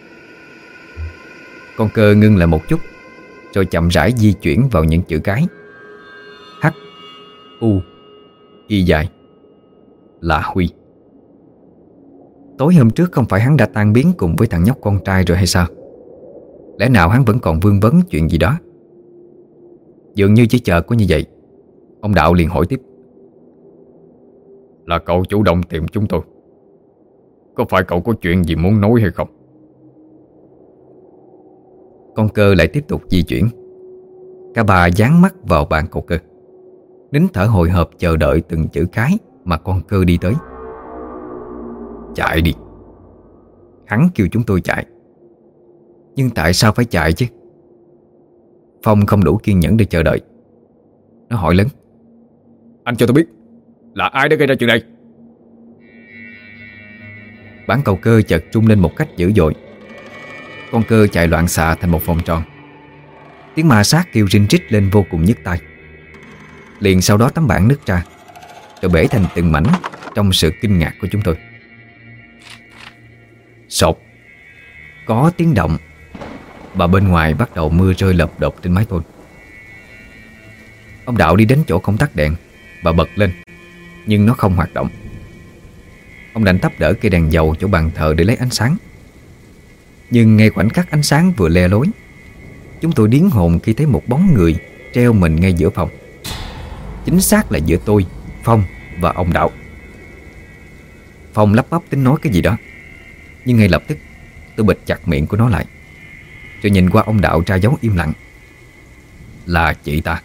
Con cơ ngưng lại một chút, rồi chậm rãi di chuyển vào những chữ cái H U Y dài. Là Huy. Tối hôm trước không phải hắn đã tan biến cùng với thằng nhóc con trai rồi hay sao? Lẽ nào hắn vẫn còn vương vấn chuyện gì đó? Dường như chỉ chờ có như vậy. Ông Đạo liền hỏi tiếp. Là cậu chủ động tìm chúng tôi. Có phải cậu có chuyện gì muốn nói hay không? Con cơ lại tiếp tục di chuyển. Cả ba dán mắt vào bàn cậu cơ, nín thở hồi hộp chờ đợi từng chữ cái mà con cơ đi tới. Chạy đi. Hắn kêu chúng tôi chạy. Nhưng tại sao phải chạy chứ? Phong không đủ kiên nhẫn để chờ đợi. Nó hỏi lớn. Anh cho tôi biết, là ai đã gây ra chuyện này? Bán cầu cơ chợt trung lên một cách dữ dội. Con cơ chạy loạn xạ thành một vòng tròn. Tiếng ma sát kêu rinh rít lên vô cùng nhức tai. Liền sau đó tấm bảng nứt ra, rồi bể thành từng mảnh trong sự kinh ngạc của chúng tôi. Sột. Có tiếng động, và bên ngoài bắt đầu mưa rơi lộp đột trên mái tôn. Ông Đạo đi đến chỗ công tắc đèn và bật lên, nhưng nó không hoạt động. Ông đành tắp đỡ cây đèn dầu chỗ bàn thờ để lấy ánh sáng. Nhưng ngay khoảnh khắc ánh sáng vừa le lối, chúng tôi điếng hồn khi thấy một bóng người treo mình ngay giữa phòng. Chính xác là giữa tôi, Phong và ông Đạo. Phong lắp bắp tính nói cái gì đó, nhưng ngay lập tức tôi bịt chặt miệng của nó lại, rồi nhìn qua ông Đạo ra dấu im lặng. Là chị ta.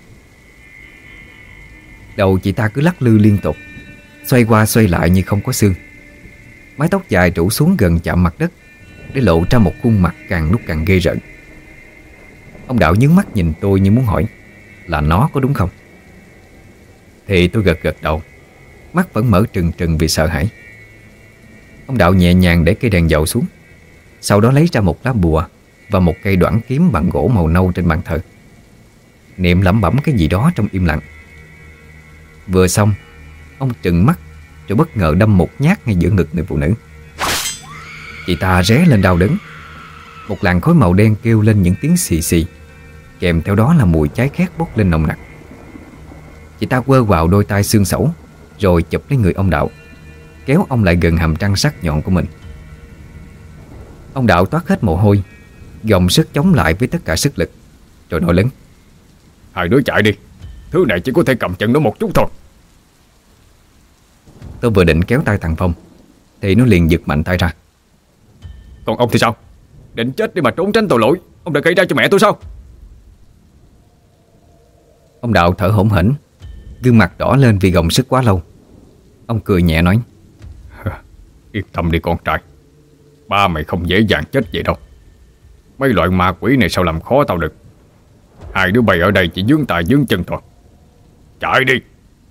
Đầu chị ta cứ lắc lư liên tục, xoay qua xoay lại như không có xương. Mái tóc dài rủ xuống gần chạm mặt đất, để lộ ra một khuôn mặt càng lúc càng ghê rợn. Ông Đạo nhướng mắt nhìn tôi như muốn hỏi là nó có đúng không. Thì tôi gật gật đầu, mắt vẫn mở trừng trừng vì sợ hãi. Ông Đạo nhẹ nhàng để cây đèn dầu xuống, sau đó lấy ra một lá bùa và một cây đoản kiếm bằng gỗ màu nâu trên bàn thờ, niệm lẩm bẩm cái gì đó trong im lặng. Vừa xong, ông trừng mắt rồi bất ngờ đâm một nhát ngay giữa ngực người phụ nữ. Chị ta ré lên đau đớn. Một làn khói màu đen kêu lên những tiếng xì xì, kèm theo đó là mùi cháy khét bốc lên nồng nặc. Chị ta quơ vào đôi tay xương sẩu, rồi chụp lấy người ông Đạo, kéo ông lại gần hàm răng sắc nhọn của mình. Ông Đạo toát hết mồ hôi, gồng sức chống lại với tất cả sức lực, rồi nói lớn. Hai đứa chạy đi, thứ này chỉ có thể cầm chân nó một chút thôi. Tôi vừa định kéo tay thằng Phong thì nó liền giật mạnh tay ra. Còn ông thì sao? Định chết đi mà trốn tránh tội lỗi ông đã gây ra cho mẹ tôi sao? Ông Đạo thở hổn hển, gương mặt đỏ lên vì gồng sức quá lâu. Ông cười nhẹ nói. Yên tâm đi con trai, ba mày không dễ dàng chết vậy đâu. Mấy loại ma quỷ này sao làm khó tao được. Hai đứa bay ở đây chỉ vướng tay vướng chân thôi. Chạy đi.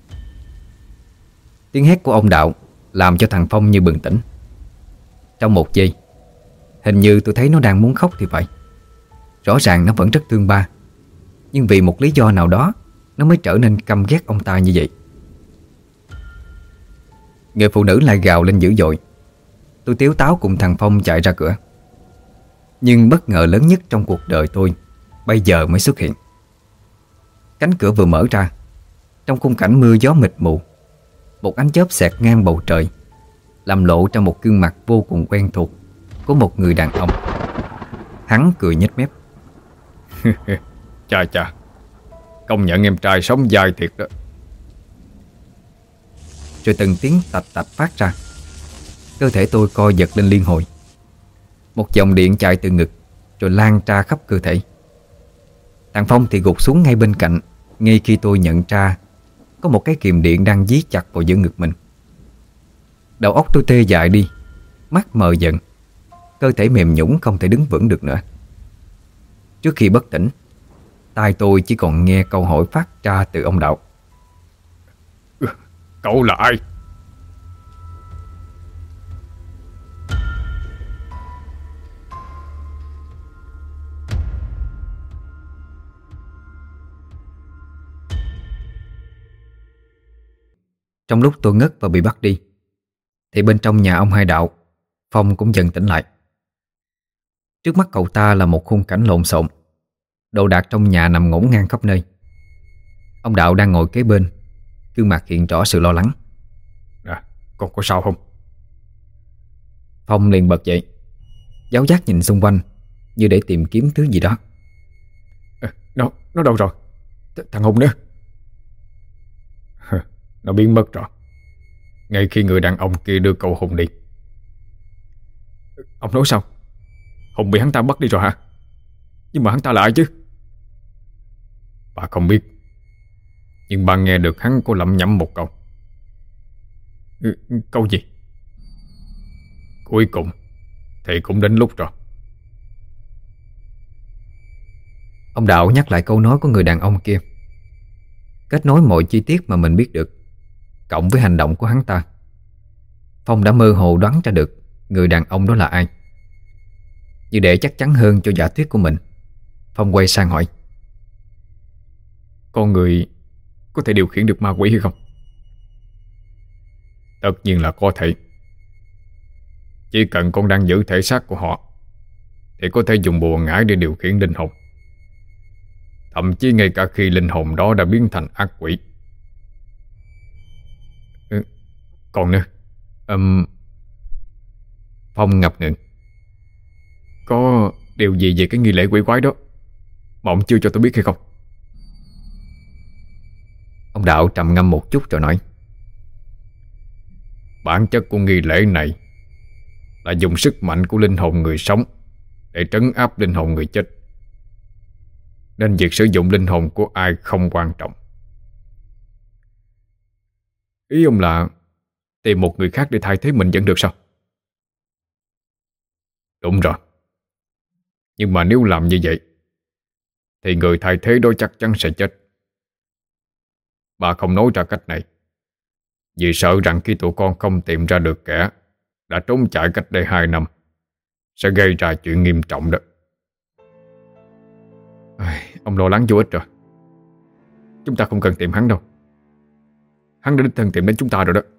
Tiếng hét của ông Đạo làm cho thằng Phong như bừng tỉnh. Trong một giây, hình như tôi thấy nó đang muốn khóc thì phải. Rõ ràng nó vẫn rất thương ba, nhưng vì một lý do nào đó nó mới trở nên căm ghét ông ta như vậy. Người phụ nữ lại gào lên dữ dội. Tôi tíu táo cùng thằng Phong chạy ra cửa. Nhưng bất ngờ lớn nhất trong cuộc đời tôi bây giờ mới xuất hiện. Cánh cửa vừa mở ra, trong khung cảnh mưa gió mịt mù, một ánh chớp xẹt ngang bầu trời, làm lộ ra một gương mặt vô cùng quen thuộc của một người đàn ông. Hắn cười nhếch mép. Chà chà, công nhận em trai sống dai thiệt đó. Rồi từng tiếng tạch tạch phát ra. Cơ thể tôi co giật lên liên hồi. Một dòng điện chạy từ ngực rồi lan ra khắp cơ thể. Thằng Phong thì gục xuống ngay bên cạnh, ngay khi tôi nhận ra có một cái kìm điện đang dí chặt vào giữa ngực mình. Đầu óc tôi tê dại đi, mắt mờ dần, cơ thể mềm nhũn không thể đứng vững được nữa. Trước khi bất tỉnh, tai tôi chỉ còn nghe câu hỏi phát ra từ ông Đạo. Cậu là ai? Trong lúc tôi ngất và bị bắt đi, thì bên trong nhà ông Hai Đạo, Phong cũng dần tỉnh lại. Trước mắt cậu ta là một khung cảnh lộn xộn, đồ đạc trong nhà nằm ngổn ngang khắp nơi. Ông Đạo đang ngồi kế bên, gương mặt hiện rõ sự lo lắng. Con có sao không? Phong liền bật dậy, giáo giác nhìn xung quanh như để tìm kiếm thứ gì đó. Nó đâu rồi? Thằng Hùng nữa. Nó biến mất rồi, ngay khi người đàn ông kia đưa cậu Hùng đi. Ông nói sao? Hùng bị hắn ta bắt đi rồi hả? Nhưng mà hắn ta là ai chứ? Bà không biết, nhưng bà nghe được hắn có lẩm nhẩm một câu. Câu gì? Cuối cùng thì cũng đến lúc rồi. Ông Đạo nhắc lại câu nói của người đàn ông kia, kết nối mọi chi tiết mà mình biết được, cộng với hành động của hắn ta. Phong đã mơ hồ đoán ra được người đàn ông đó là ai. Như để chắc chắn hơn cho giả thuyết của mình, Phong quay sang hỏi: Con người có thể điều khiển được ma quỷ hay không? Tất nhiên là có thể. Chỉ cần con đang giữ thể xác của họ thì có thể dùng bùa ngải để điều khiển linh hồn. Thậm chí ngay cả khi linh hồn đó đã biến thành ác quỷ. Còn nữa, Phong ngập ngừng. Có điều gì về cái nghi lễ quỷ quái đó mà ông chưa cho tôi biết hay không? Ông Đạo trầm ngâm một chút rồi nói: Bản chất của nghi lễ này là dùng sức mạnh của linh hồn người sống để trấn áp linh hồn người chết, nên việc sử dụng linh hồn của ai không quan trọng. Ý ông là tìm một người khác để thay thế mình vẫn được sao? Đúng rồi. Nhưng mà nếu làm như vậy thì người thay thế đó chắc chắn sẽ chết. Bà không nói ra cách này vì sợ rằng khi tụi con không tìm ra được kẻ đã trốn chạy cách đây 2 năm sẽ gây ra chuyện nghiêm trọng đó. Ông lo lắng vô ích rồi. Chúng ta không cần tìm hắn đâu. Hắn đã đích thân tìm đến chúng ta rồi đó.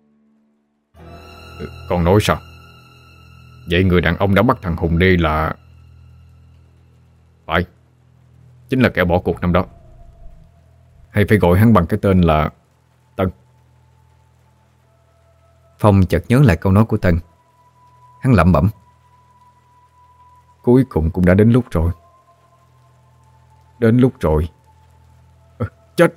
Con nói sao? Vậy người đàn ông đã bắt thằng Hùng đi là... Phải, chính là kẻ bỏ cuộc năm đó. Hay phải gọi hắn bằng cái tên là Tân? Phong chợt nhớ lại câu nói của Tân. Hắn lẩm bẩm: Cuối cùng cũng đã đến lúc rồi. Đến lúc rồi. Chết.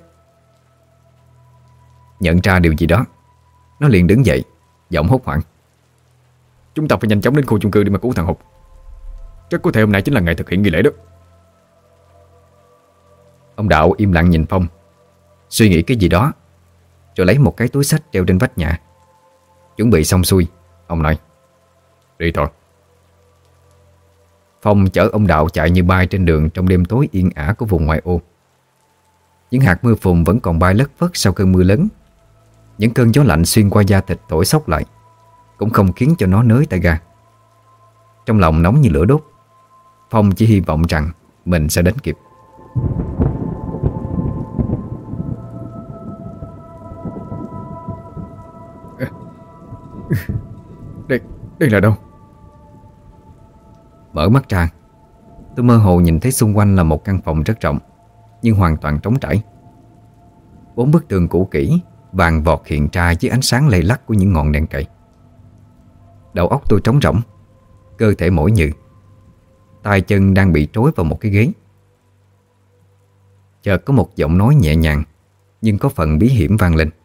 Nhận ra điều gì đó, nó liền đứng dậy, giọng hốt hoảng: Chúng ta phải nhanh chóng đến khu chung cư để mà cứu thằng Hùng. Rất có thể hôm nay chính là ngày thực hiện nghi lễ đó. Ông Đạo im lặng nhìn Phong, suy nghĩ cái gì đó, rồi lấy một cái túi xách treo trên vách nhà. Chuẩn bị xong xuôi, ông nói: Đi thôi. Phong chở ông Đạo chạy như bay trên đường trong đêm tối yên ả của vùng ngoại ô. Những hạt mưa phùn vẫn còn bay lất phất sau cơn mưa lớn. Những cơn gió lạnh xuyên qua da thịt thổi xốc lại cũng không khiến cho nó nới tay ga. Trong lòng nóng như lửa đốt, Phong chỉ hy vọng rằng mình sẽ đến kịp. Đây là đâu? Mở mắt ra, tôi mơ hồ nhìn thấy xung quanh là một căn phòng rất rộng, nhưng hoàn toàn trống trải. 4 bức tường cũ kỹ vàng vọt hiện ra dưới ánh sáng lay lắc của những ngọn đèn cầy. Đầu óc tôi trống rỗng, cơ thể mỏi nhừ, tay chân đang bị trói vào một cái ghế. Chợt có một giọng nói nhẹ nhàng nhưng có phần bí hiểm vang lên: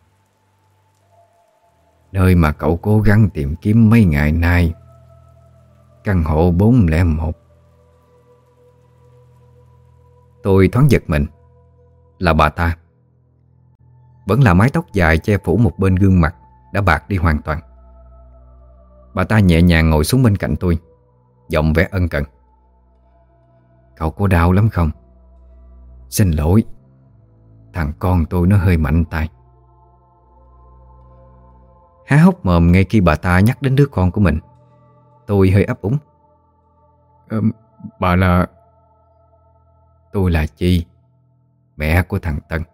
Nơi mà cậu cố gắng tìm kiếm mấy ngày nay, căn hộ 401. Tôi thoáng giật mình. Là bà ta. Vẫn là mái tóc dài che phủ một bên gương mặt đã bạc đi hoàn toàn. Bà ta nhẹ nhàng ngồi xuống bên cạnh tôi, giọng vẻ ân cần: Cậu có đau lắm không? Xin lỗi, thằng con tôi nó hơi mạnh tay. Há hốc mồm ngay khi bà ta nhắc đến đứa con của mình. Tôi hơi ấp úng. Bà là... Tôi là Chi, mẹ của thằng Tân.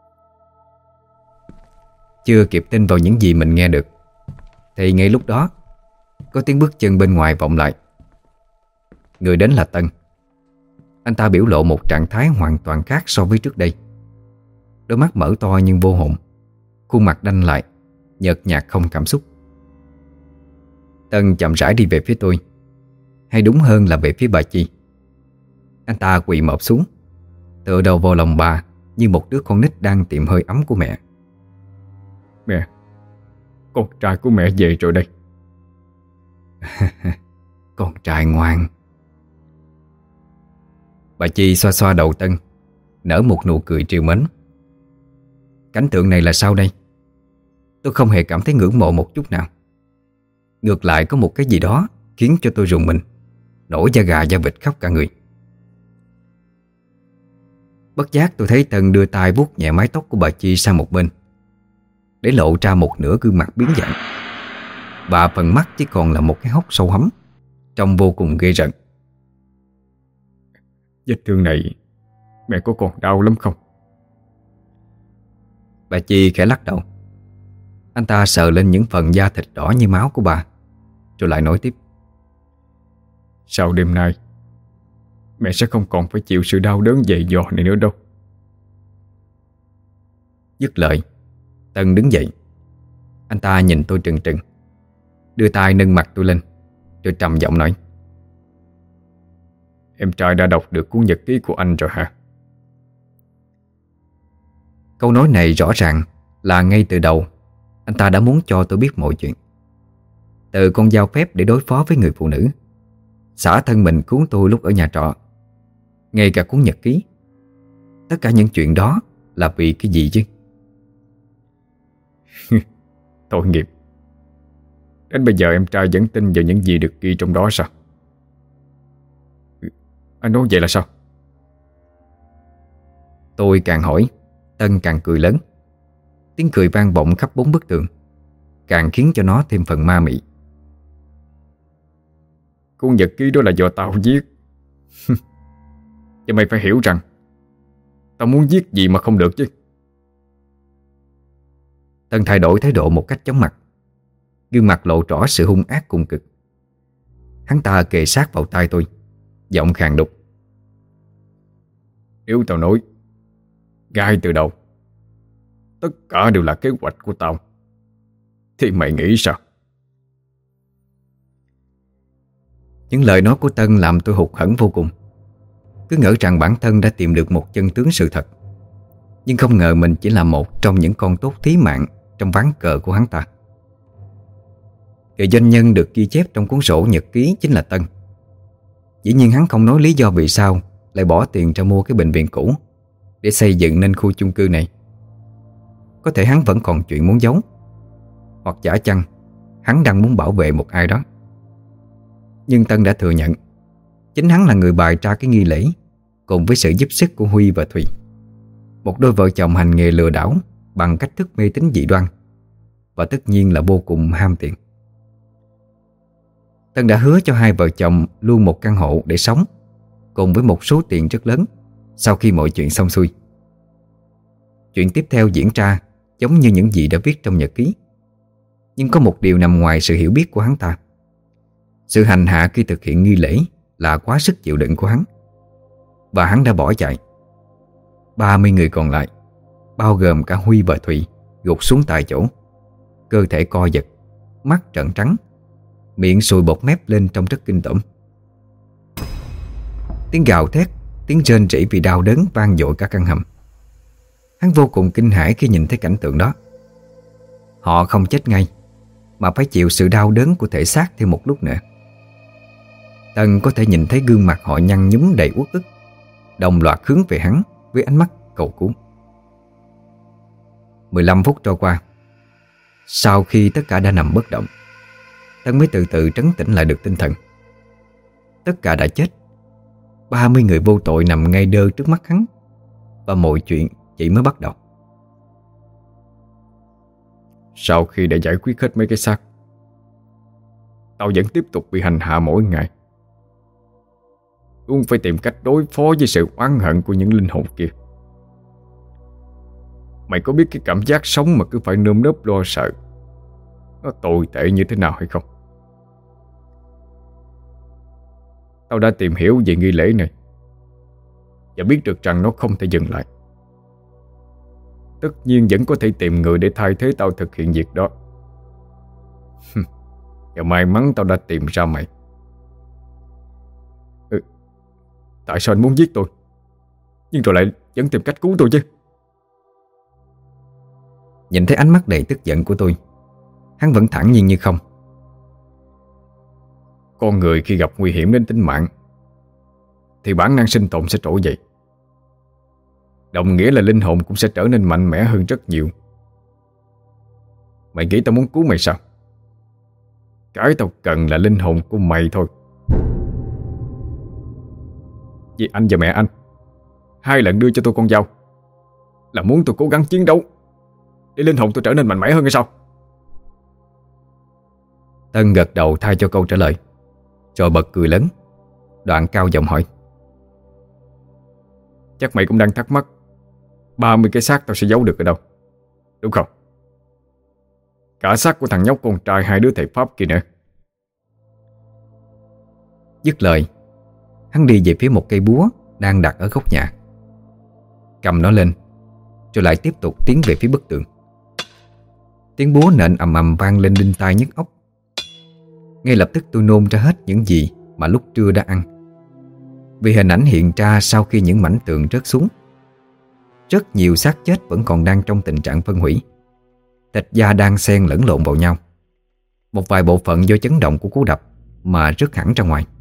Chưa kịp tin vào những gì mình nghe được thì ngay lúc đó có tiếng bước chân bên ngoài vọng lại. Người đến là Tân. Anh ta biểu lộ một trạng thái hoàn toàn khác so với trước đây. Đôi mắt mở to nhưng vô hồn, khuôn mặt đanh lại, nhợt nhạt không cảm xúc. Tân chậm rãi đi về phía tôi, hay đúng hơn là về phía bà Chi. Anh ta quỳ mọp xuống, tựa đầu vào lòng bà như một đứa con nít đang tìm hơi ấm của mẹ. Mẹ, con trai của mẹ về rồi đây. Con trai ngoan. Bà Chi xoa xoa đầu Tân, nở một nụ cười trìu mến. Cảnh tượng này là sao đây? Tôi không hề cảm thấy ngưỡng mộ một chút nào. Ngược lại có một cái gì đó khiến cho tôi rùng mình, nổi da gà da vịt khắp cả người. Bất giác tôi thấy Tân đưa tay vuốt nhẹ mái tóc của bà Chi sang một bên, để lộ ra một nửa gương mặt biến dạng. Và phần mắt chỉ còn là một cái hốc sâu hắm, trông vô cùng ghê rợn. Vết thương này mẹ có còn đau lắm không? Bà Chi khẽ lắc đầu. Anh ta sờ lên những phần da thịt đỏ như máu của bà, rồi lại nói tiếp. Sau đêm nay mẹ sẽ không còn phải chịu sự đau đớn dày dò này nữa đâu. Dứt lời, Tân đứng dậy. Anh ta nhìn tôi trừng trừng, đưa tay nâng mặt tôi lên, rồi trầm giọng nói. Em trai đã đọc được cuốn nhật ký của anh rồi hả? Câu nói này rõ ràng là ngay từ đầu anh ta đã muốn cho tôi biết mọi chuyện. Từ con dao phép để đối phó với người phụ nữ, xả thân mình cứu tôi lúc ở nhà trọ, ngay cả cuốn nhật ký. Tất cả những chuyện đó là vì cái gì chứ? Tội nghiệp. Đến bây giờ em trai vẫn tin vào những gì được ghi trong đó sao? Anh nói vậy là sao? Tôi càng hỏi, Tân càng cười lớn. Tiếng cười vang vọng khắp 4 bức tường, càng khiến cho nó thêm phần ma mị. Cuốn nhật ký đó là do tao viết. Và mày phải hiểu rằng tao muốn viết gì mà không được chứ. Tân thay đổi thái độ một cách chóng mặt, gương mặt lộ rõ sự hung ác cùng cực. Hắn ta kề sát vào tai tôi, giọng khàn đục. Nếu tao nói ngay từ đầu tất cả đều là kế hoạch của tao, thì mày nghĩ sao? Những lời nói của Tân làm tôi hụt hẫng vô cùng. Cứ ngỡ rằng bản thân đã tìm được một chân tướng sự thật, nhưng không ngờ mình chỉ là một trong những con tốt thí mạng trong ván cờ của hắn ta. Người doanh nhân được ghi chép trong cuốn sổ nhật ký chính là Tân. Dĩ nhiên hắn không nói lý do vì sao lại bỏ tiền ra mua cái bệnh viện cũ để xây dựng nên khu chung cư này. Có thể hắn vẫn còn chuyện muốn giấu, hoặc chả chăng hắn đang muốn bảo vệ một ai đó. Nhưng Tân đã thừa nhận chính hắn là người bày ra cái nghi lễ, cùng với sự giúp sức của Huy và Thùy, một đôi vợ chồng hành nghề lừa đảo bằng cách thức mê tín dị đoan, và tất nhiên là vô cùng ham tiền. Tân đã hứa cho hai vợ chồng luôn một căn hộ để sống, cùng với một số tiền rất lớn sau khi mọi chuyện xong xuôi. Chuyện tiếp theo diễn ra giống như những gì đã viết trong nhật ký, nhưng có một điều nằm ngoài sự hiểu biết của hắn ta. Sự hành hạ khi thực hiện nghi lễ là quá sức chịu đựng của hắn, và hắn đã bỏ chạy. 30 người còn lại, bao gồm cả Huy và Thùy, gục xuống tại chỗ, cơ thể co giật, mắt trợn trắng, miệng sùi bọt mép lên trông rất kinh tởm. Tiếng gào thét, tiếng rên rỉ vì đau đớn vang dội cả căn hầm. Hắn vô cùng kinh hãi khi nhìn thấy cảnh tượng đó. Họ không chết ngay, mà phải chịu sự đau đớn của thể xác thêm một lúc nữa. Tân có thể nhìn thấy gương mặt họ nhăn nhúm đầy uất ức, đồng loạt hướng về hắn với ánh mắt cầu cứu. 15 phút trôi qua. Sau khi tất cả đã nằm bất động, Tân mới từ từ trấn tĩnh lại được tinh thần. Tất cả đã chết. 30 người vô tội nằm ngay đơ trước mắt hắn, và mọi chuyện chỉ mới bắt đầu. Sau khi đã giải quyết hết mấy cái xác, tao vẫn tiếp tục bị hành hạ mỗi ngày. Luôn phải tìm cách đối phó với sự oán hận của những linh hồn kia. Mày có biết cái cảm giác sống mà cứ phải nơm nớp lo sợ nó tồi tệ như thế nào hay không? Tao đã tìm hiểu về nghi lễ này và biết được rằng nó không thể dừng lại. Tất nhiên vẫn có thể tìm người để thay thế tao thực hiện việc đó. Và may mắn tao đã tìm ra mày. Tại sao anh muốn giết tôi, nhưng rồi lại vẫn tìm cách cứu tôi chứ? Nhìn thấy ánh mắt đầy tức giận của tôi, hắn vẫn thản nhiên như không. Con người khi gặp nguy hiểm đến tính mạng thì bản năng sinh tồn sẽ trỗi dậy. Đồng nghĩa là linh hồn cũng sẽ trở nên mạnh mẽ hơn rất nhiều. Mày nghĩ tao muốn cứu mày sao? Cái tao cần là linh hồn của mày thôi. Vì anh và mẹ anh 2 lần đưa cho tôi con dao là muốn tôi cố gắng chiến đấu để linh hồn tôi trở nên mạnh mẽ hơn hay sao? Tân gật đầu thay cho câu trả lời, rồi bật cười lớn, đoạn cao giọng hỏi: Chắc mày cũng đang thắc mắc 30 cái xác tao sẽ giấu được ở đâu, đúng không? Cả xác của thằng nhóc con trai 2 đứa thầy Pháp kia nữa. Dứt lời, hắn đi về phía một cây búa đang đặt ở góc nhà, cầm nó lên, rồi lại tiếp tục tiến về phía bức tường. Tiếng búa nện ầm ầm vang lên đinh tai nhức óc. Ngay lập tức tôi nôn ra hết những gì mà lúc trưa đã ăn, vì hình ảnh hiện ra sau khi những mảnh tường rớt xuống. Rất nhiều xác chết vẫn còn đang trong tình trạng phân hủy, thịt da đang xen lẫn lộn vào nhau. Một vài bộ phận do chấn động của cú đập mà rớt hẳn ra ngoài.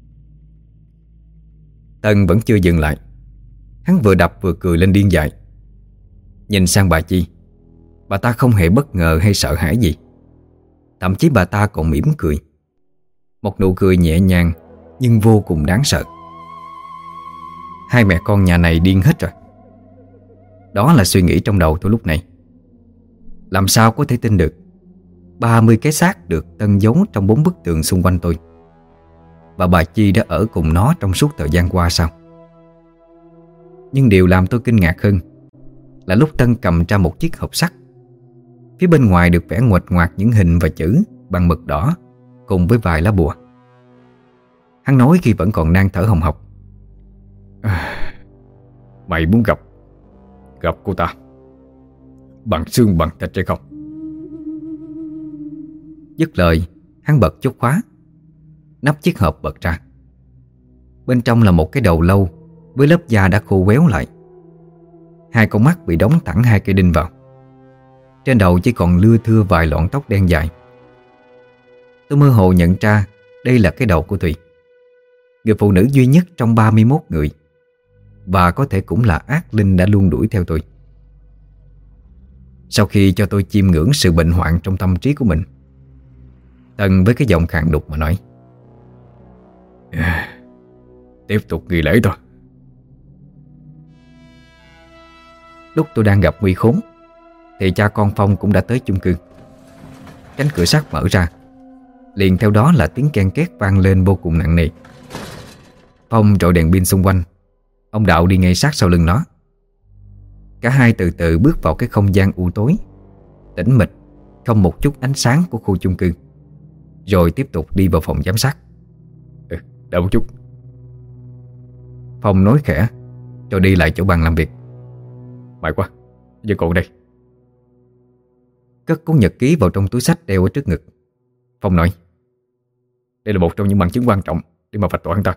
Tân vẫn chưa dừng lại. Hắn vừa đập vừa cười lên điên dại. Nhìn sang bà Chi, bà ta không hề bất ngờ hay sợ hãi gì. Thậm chí bà ta còn mỉm cười, một nụ cười nhẹ nhàng nhưng vô cùng đáng sợ. Hai mẹ con nhà này điên hết rồi. Đó là suy nghĩ trong đầu tôi lúc này. Làm sao có thể tin được 30 cái xác được Tân giấu trong 4 bức tường xung quanh tôi, và bà Chi đã ở cùng nó trong suốt thời gian qua sao? Nhưng điều làm tôi kinh ngạc hơn là lúc Tân cầm ra một chiếc hộp sắt, phía bên ngoài được vẽ nguệch ngoạc những hình và chữ bằng mực đỏ cùng với vài lá bùa. Hắn nói khi vẫn còn đang thở hồng hộc: Mày muốn gặp cô ta bằng xương bằng thịt hay không? Dứt lời, hắn bật chốt khóa, nắp chiếc hộp bật ra. Bên trong là một cái đầu lâu với lớp da đã khô quéo lại. 2 con mắt bị đóng thẳng 2 cây đinh vào. Trên đầu chỉ còn lưa thưa vài lọn tóc đen dài. Tôi mơ hồ nhận ra đây là cái đầu của Thùy, người phụ nữ duy nhất trong 31 người, và có thể cũng là ác linh đã luôn đuổi theo tôi. Sau khi cho tôi chiêm ngưỡng sự bệnh hoạn trong tâm trí của mình, Tân với cái giọng khàn đục mà nói: Tiếp tục nghi lễ thôi. Lúc tôi đang gặp nguy khốn thì cha con Phong cũng đã tới chung cư. Cánh cửa sắt mở ra, liền theo đó là tiếng ken két vang lên vô cùng nặng nề. Phong rọi đèn pin xung quanh. Ông Đạo đi ngay sát sau lưng nó. Cả hai từ từ bước vào cái không gian u tối, tĩnh mịch, không một chút ánh sáng của khu chung cư, rồi tiếp tục đi vào phòng giám sát. Đợi một chút. Phong nói khẽ, rồi đi lại chỗ bàn làm việc. Mày quá, giờ còn đây. Cất cuốn nhật ký vào trong túi xách đeo ở trước ngực. Phong nói: Đây là một trong những bằng chứng quan trọng để mà vạch tội hắn ta.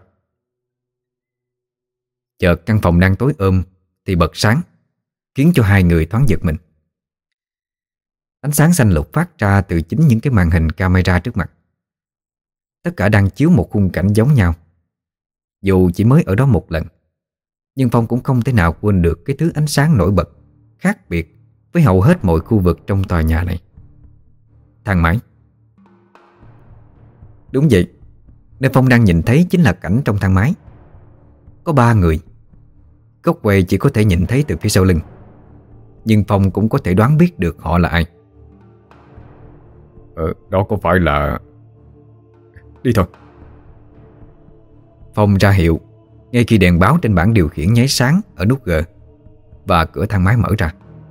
Chợt căn phòng đang tối thì bật sáng, khiến cho hai người thoáng giật mình. Ánh sáng xanh lục phát ra từ chính những cái màn hình camera trước mặt. Tất cả đang chiếu một khung cảnh giống nhau. Dù chỉ mới ở đó một lần, nhưng Phong cũng không thể nào quên được cái thứ ánh sáng nổi bật, khác biệt với hầu hết mọi khu vực trong tòa nhà này. Thang máy. Đúng vậy, nơi Phong đang nhìn thấy chính là cảnh trong thang máy. Có 3 người. Gốc quầy chỉ có thể nhìn thấy từ phía sau lưng, nhưng Phong cũng có thể đoán biết được họ là ai. Đó có phải là... Đi thôi. Phong ra hiệu ngay khi đèn báo trên bảng điều khiển nháy sáng ở nút G và cửa thang máy mở ra.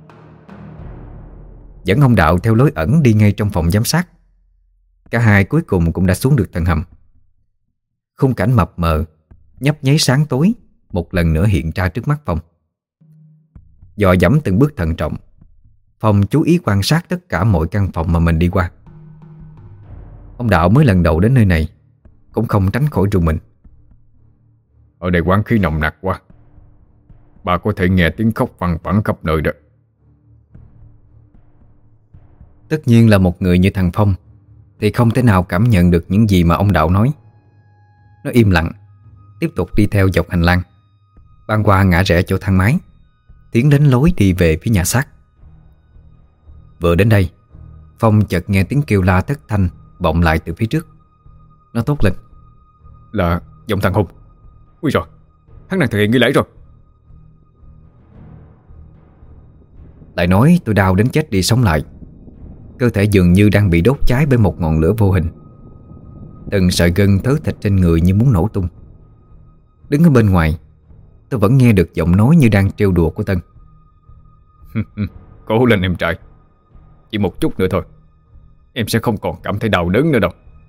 Dẫn ông Đạo theo lối ẩn đi ngay trong phòng giám sát. Cả hai cuối cùng cũng đã xuống được tầng hầm. Khung cảnh mập mờ, nhấp nháy sáng tối một lần nữa hiện ra trước mắt Phong. Dò dẫm từng bước thận trọng, Phong chú ý quan sát tất cả mọi căn phòng mà mình đi qua. Ông Đạo mới lần đầu đến nơi này cũng không tránh khỏi rùng mình. Ở đây quán khí nồng nặc quá. Bà có thể nghe tiếng khóc văng vẳng khắp nơi đó. Tất nhiên là một người như thằng Phong thì không thể nào cảm nhận được những gì mà ông Đạo nói. Nó im lặng, tiếp tục đi theo dọc hành lang, băng qua ngã rẽ chỗ thang máy, tiến đến lối đi về phía nhà xác. Vừa đến đây, Phong chợt nghe tiếng kêu la thất thanh vọng lại từ phía trước. Nó thốt lên: Là giọng thằng Hùng. Ui rồi, hắn đang thực hiện nghi lễ rồi. Lại nói tôi đau đến chết đi sống lại. Cơ thể dường như đang bị đốt cháy bởi một ngọn lửa vô hình. Từng sợi gân thớ thịt trên người như muốn nổ tung. Đứng ở bên ngoài, tôi vẫn nghe được giọng nói như đang trêu đùa của Tân. Cố lên em trai. Chỉ một chút nữa thôi, em sẽ không còn cảm thấy đau đớn nữa đâu.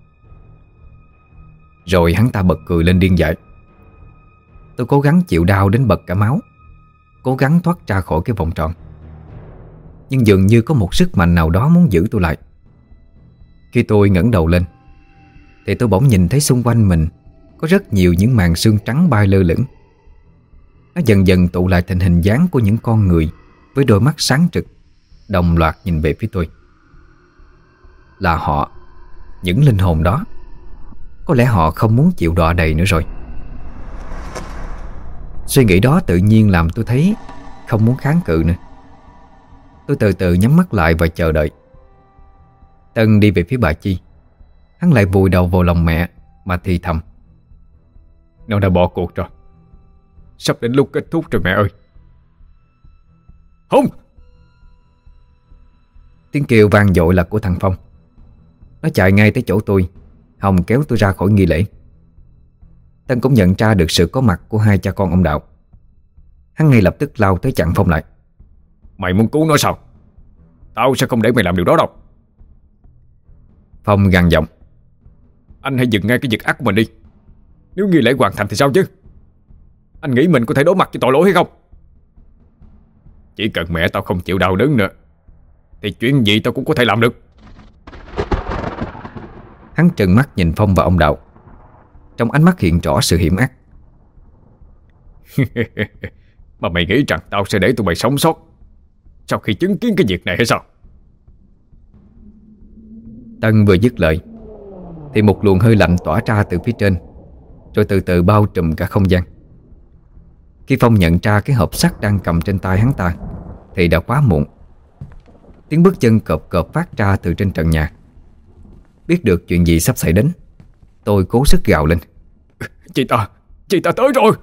Rồi hắn ta bật cười lên điên dại. Tôi cố gắng chịu đau đến bật cả máu, cố gắng thoát ra khỏi cái vòng tròn. Nhưng dường như có một sức mạnh nào đó muốn giữ tôi lại. Khi tôi ngẩng đầu lên thì tôi bỗng nhìn thấy xung quanh mình có rất nhiều những màn xương trắng bay lơ lửng. Nó dần dần tụ lại thành hình dáng của những con người với đôi mắt sáng trực, đồng loạt nhìn về phía tôi. Là họ, những linh hồn đó. Có lẽ họ không muốn chịu đọa đầy nữa rồi. Suy nghĩ đó tự nhiên làm tôi thấy không muốn kháng cự nữa. Tôi từ từ nhắm mắt lại và chờ đợi. Tân đi về phía bà Chi. Hắn lại vùi đầu vào lòng mẹ mà thì thầm: Nó đã bỏ cuộc rồi. Sắp đến lúc kết thúc rồi mẹ ơi. Hùng! Tiếng kêu vang dội là của thằng Phong. Nó chạy ngay tới chỗ tôi, hòng kéo tôi ra khỏi nghi lễ. Tân cũng nhận ra được sự có mặt của hai cha con ông Đạo. Hắn ngay lập tức lao tới chặn Phong lại. Mày muốn cứu nó sao? Tao sẽ không để mày làm điều đó đâu. Phong gằn giọng: Anh hãy dừng ngay cái việc ác của mình đi. Nếu nghi lễ hoàn thành thì sao chứ? Anh nghĩ mình có thể đối mặt với tội lỗi hay không? Chỉ cần mẹ tao không chịu đau đớn nữa thì chuyện gì tao cũng có thể làm được. Hắn trừng mắt nhìn Phong và ông Đạo. Trong ánh mắt hiện rõ sự hiểm ác. Mà mày nghĩ rằng tao sẽ để tụi mày sống sót sau khi chứng kiến cái việc này hay sao? Tân vừa dứt lời thì một luồng hơi lạnh tỏa ra từ phía trên, rồi từ từ bao trùm cả không gian. Khi Phong nhận ra cái hộp sắt đang cầm trên tay hắn ta thì đã quá muộn. Tiếng bước chân cộp cộp phát ra từ trên trần nhà. Biết được chuyện gì sắp xảy đến, tôi cố sức gào lên: Chị ta tới rồi!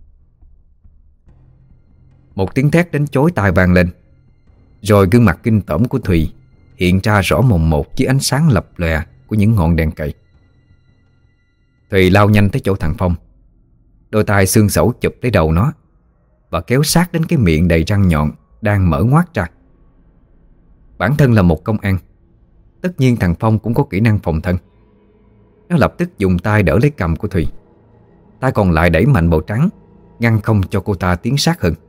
Một tiếng thét đến chói tai vang lên. Rồi gương mặt kinh tởm của Thùy hiện ra rõ mồn một dưới ánh sáng lập lòe của những ngọn đèn cậy. Thùy lao nhanh tới chỗ thằng Phong. Đôi tay xương xẩu chụp lấy đầu nó và kéo sát đến cái miệng đầy răng nhọn đang mở ngoác ra. Bản thân là một công an, tất nhiên thằng Phong cũng có kỹ năng phòng thân. Nó lập tức dùng tay đỡ lấy cằm của Thùy, tay còn lại đẩy mạnh bầu trắng, ngăn không cho cô ta tiến sát hơn.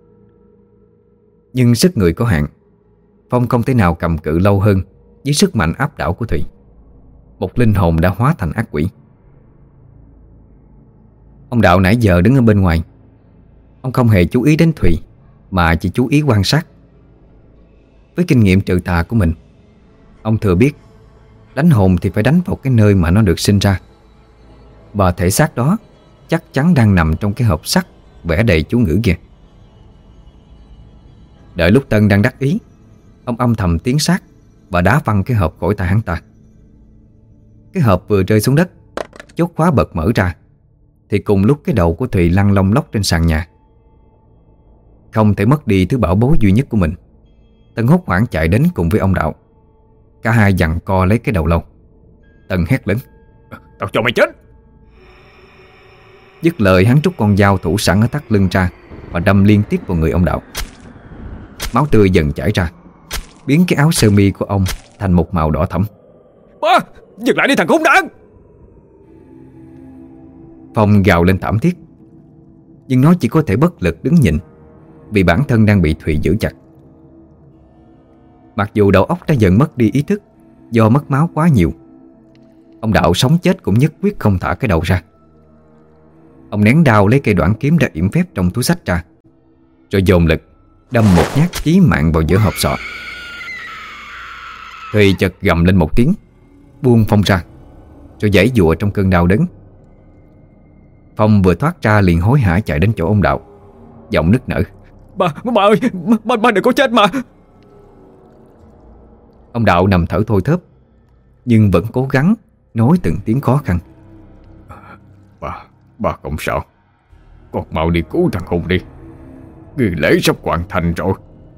Nhưng sức người có hạn, Phong không thể nào cầm cự lâu hơn với sức mạnh áp đảo của Thùy. Một linh hồn đã hóa thành ác quỷ. Ông Đạo nãy giờ đứng ở bên ngoài. Ông không hề chú ý đến Thùy, mà chỉ chú ý quan sát. Với kinh nghiệm trừ tà của mình, ông thừa biết đánh hồn thì phải đánh vào cái nơi mà nó được sinh ra. Và thể xác đó chắc chắn đang nằm trong cái hộp sắt vẽ đầy chú ngữ kia. Đợi lúc Tân đang đắc ý, ông âm thầm tiến sát và đá văng cái hộp khỏi tay hắn ta. Cái hộp vừa rơi xuống đất, chốt khóa bật mở ra, thì cùng lúc cái đầu của Thùy lăn lông lóc trên sàn nhà. Không thể mất đi thứ bảo bối duy nhất của mình, Tân hốt hoảng chạy đến cùng với ông Đạo. Cả hai giằng co lấy cái đầu lâu. Tân hét lớn: Tao cho mày chết! Dứt lời, hắn trút con dao thủ sẵn ở thắt lưng ra và đâm liên tiếp vào người ông Đạo. Máu tươi dần chảy ra, biến cái áo sơ mi của ông thành một màu đỏ thẫm. Ba! Dừng lại đi thằng khốn nạn! Phong gào lên thảm thiết, nhưng nó chỉ có thể bất lực đứng nhìn, vì bản thân đang bị Thùy giữ chặt. Mặc dù đầu óc đã dần mất đi ý thức do mất máu quá nhiều, ông Đạo sống chết cũng nhất quyết không thả cái đầu ra. Ông nén đao lấy cây đoạn kiếm đã yểm phép trong túi xách ra, rồi dồn lực đâm một nhát chí mạng vào giữa hộp sọ. Thùy chợt gầm lên một tiếng, buông Phong ra, rồi giãy giụa trong cơn đau đớn. Phong vừa thoát ra liền hối hả chạy đến chỗ ông Đạo, giọng nức nở: Bà ơi, bà đừng có chết mà! Ông Đạo nằm thở thoi thóp, nhưng vẫn cố gắng nói từng tiếng khó khăn: Bà không sao. Con mau đi cứu thằng Hùng đi, nghi lễ sắp hoàn thành rồi.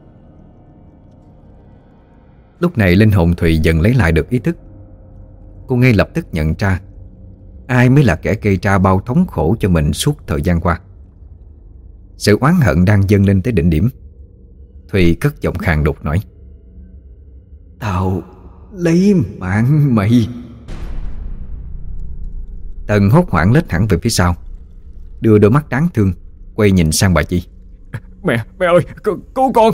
Lúc này linh hồn Thùy dần lấy lại được ý thức. Cô ngay lập tức nhận ra ai mới là kẻ gây ra bao thống khổ cho mình suốt thời gian qua. Sự oán hận đang dâng lên tới đỉnh điểm. Thùy cất giọng khàn đục nói: Tao lấy mạng mày. Tần hốt hoảng lết hẳn về phía sau, đưa đôi mắt đáng thương quay nhìn sang bà Chi. Mẹ ơi, cứu con!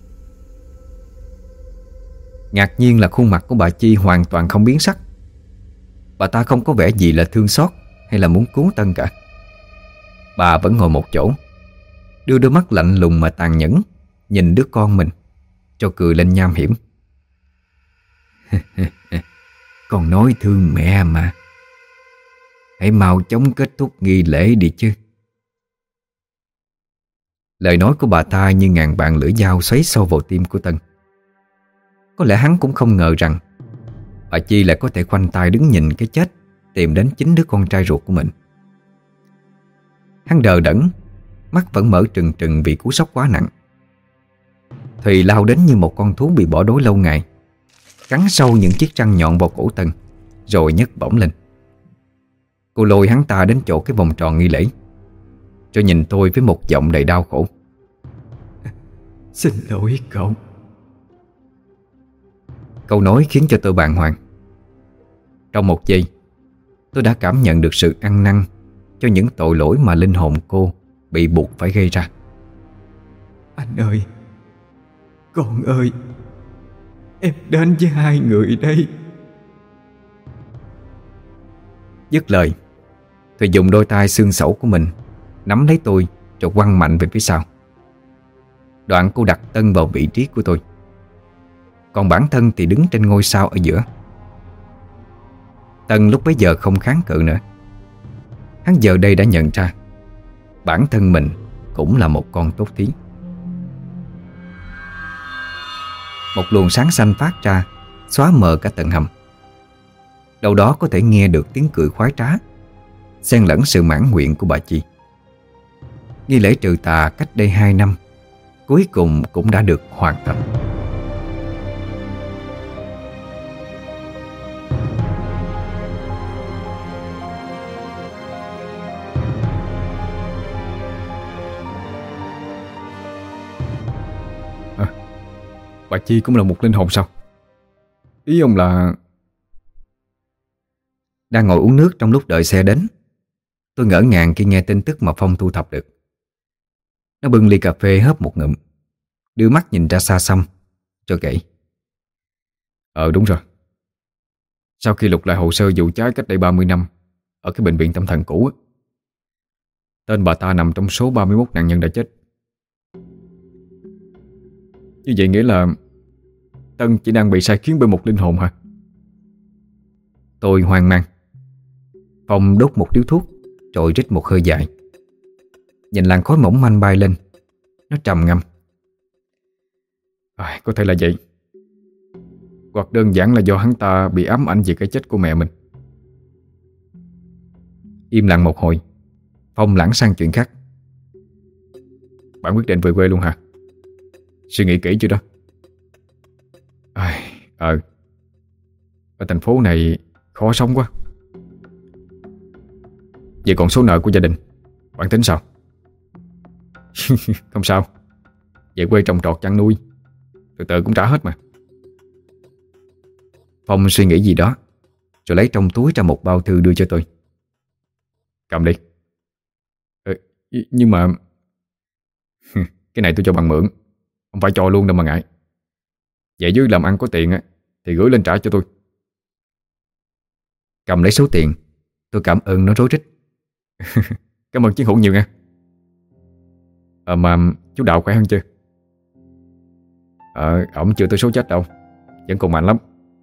Ngạc nhiên là khuôn mặt của bà Chi hoàn toàn không biến sắc. Bà ta không có vẻ gì là thương xót hay là muốn cứu Tân cả. Bà vẫn ngồi một chỗ, đưa đôi mắt lạnh lùng mà tàn nhẫn nhìn đứa con mình, cho cười lên nham hiểm. Con nói thương mẹ mà, hãy mau chóng kết thúc nghi lễ đi chứ. Lời nói của bà ta như ngàn vạn lưỡi dao xoáy sâu vào tim của Tân. Có lẽ hắn cũng không ngờ rằng bà Chi lại có thể khoanh tay đứng nhìn cái chết tìm đến chính đứa con trai ruột của mình. Hắn đờ đẫn, mắt vẫn mở trừng trừng vì cú sốc quá nặng. Thùy lao đến như một con thú bị bỏ đói lâu ngày, cắn sâu những chiếc răng nhọn vào cổ Tân, rồi nhấc bổng lên. Cô lôi hắn ta đến chỗ cái vòng tròn nghi lễ, rồi nhìn tôi với một giọng đầy đau khổ: Xin lỗi cậu. Câu nói khiến cho tôi bàng hoàng. Trong một giây, tôi đã cảm nhận được sự ăn năn cho những tội lỗi mà linh hồn cô bị buộc phải gây ra. Anh ơi, con ơi, em đến với hai người đây. Dứt lời, Thùy dùng đôi tay xương sẩu của mình nắm lấy tôi rồi quăng mạnh về phía sau. Đoạn cô đặt Tân vào vị trí của tôi, còn bản thân thì đứng trên ngôi sao ở giữa. Tân lúc bấy giờ không kháng cự nữa. Hắn giờ đây đã nhận ra bản thân mình cũng là một con tốt thí. Một luồng sáng xanh phát ra, xóa mờ cả tầng hầm. Đâu đó có thể nghe được tiếng cười khoái trá, xen lẫn sự mãn nguyện của bà Chi. Nghi lễ trừ tà cách đây 2 năm cuối cùng cũng đã được hoàn thành. Bà Chi cũng là một linh hồn sao? Ý ông là... Đang ngồi uống nước trong lúc đợi xe đến, tôi ngỡ ngàng khi nghe tin tức mà Phong thu thập được. Nó bưng ly cà phê hớp một ngụm, đưa mắt nhìn ra xa xăm, rồi kể: Đúng rồi. Sau khi lục lại hồ sơ vụ cháy cách đây 30 năm ở cái bệnh viện tâm thần cũ, tên bà ta nằm trong số 31 nạn nhân đã chết. Như vậy nghĩa là Tân chỉ đang bị sai khiến bởi một linh hồn hả? Tôi hoang mang. Phong đốt một điếu thuốc rồi rít một hơi dài. Nhìn làn khói mỏng manh bay lên, nó trầm ngâm: Có thể là vậy. Hoặc đơn giản là do hắn ta bị ám ảnh về cái chết của mẹ mình. Im lặng một hồi, Phong lảng sang chuyện khác. Bạn quyết định về quê luôn hả? Suy nghĩ kỹ chưa đó? Ở thành phố này khó sống quá. Vậy còn số nợ của gia đình, bạn tính sao? Không sao. Về quê trồng trọt chăn nuôi, từ từ cũng trả hết mà. Phong suy nghĩ gì đó rồi lấy trong túi ra một bao thư đưa cho tôi. Cầm đi. Nhưng mà cái này tôi cho bạn mượn, không phải cho luôn đâu mà ngại. Vậy dưới làm ăn có tiền á thì gửi lên trả cho tôi. Cầm lấy số tiền, tôi cảm ơn nó rối rít. Cảm ơn chiến hữu nhiều nha. Mà chú Đạo khỏe hơn chưa? Ổng chưa tới số chết đâu, vẫn còn mạnh lắm.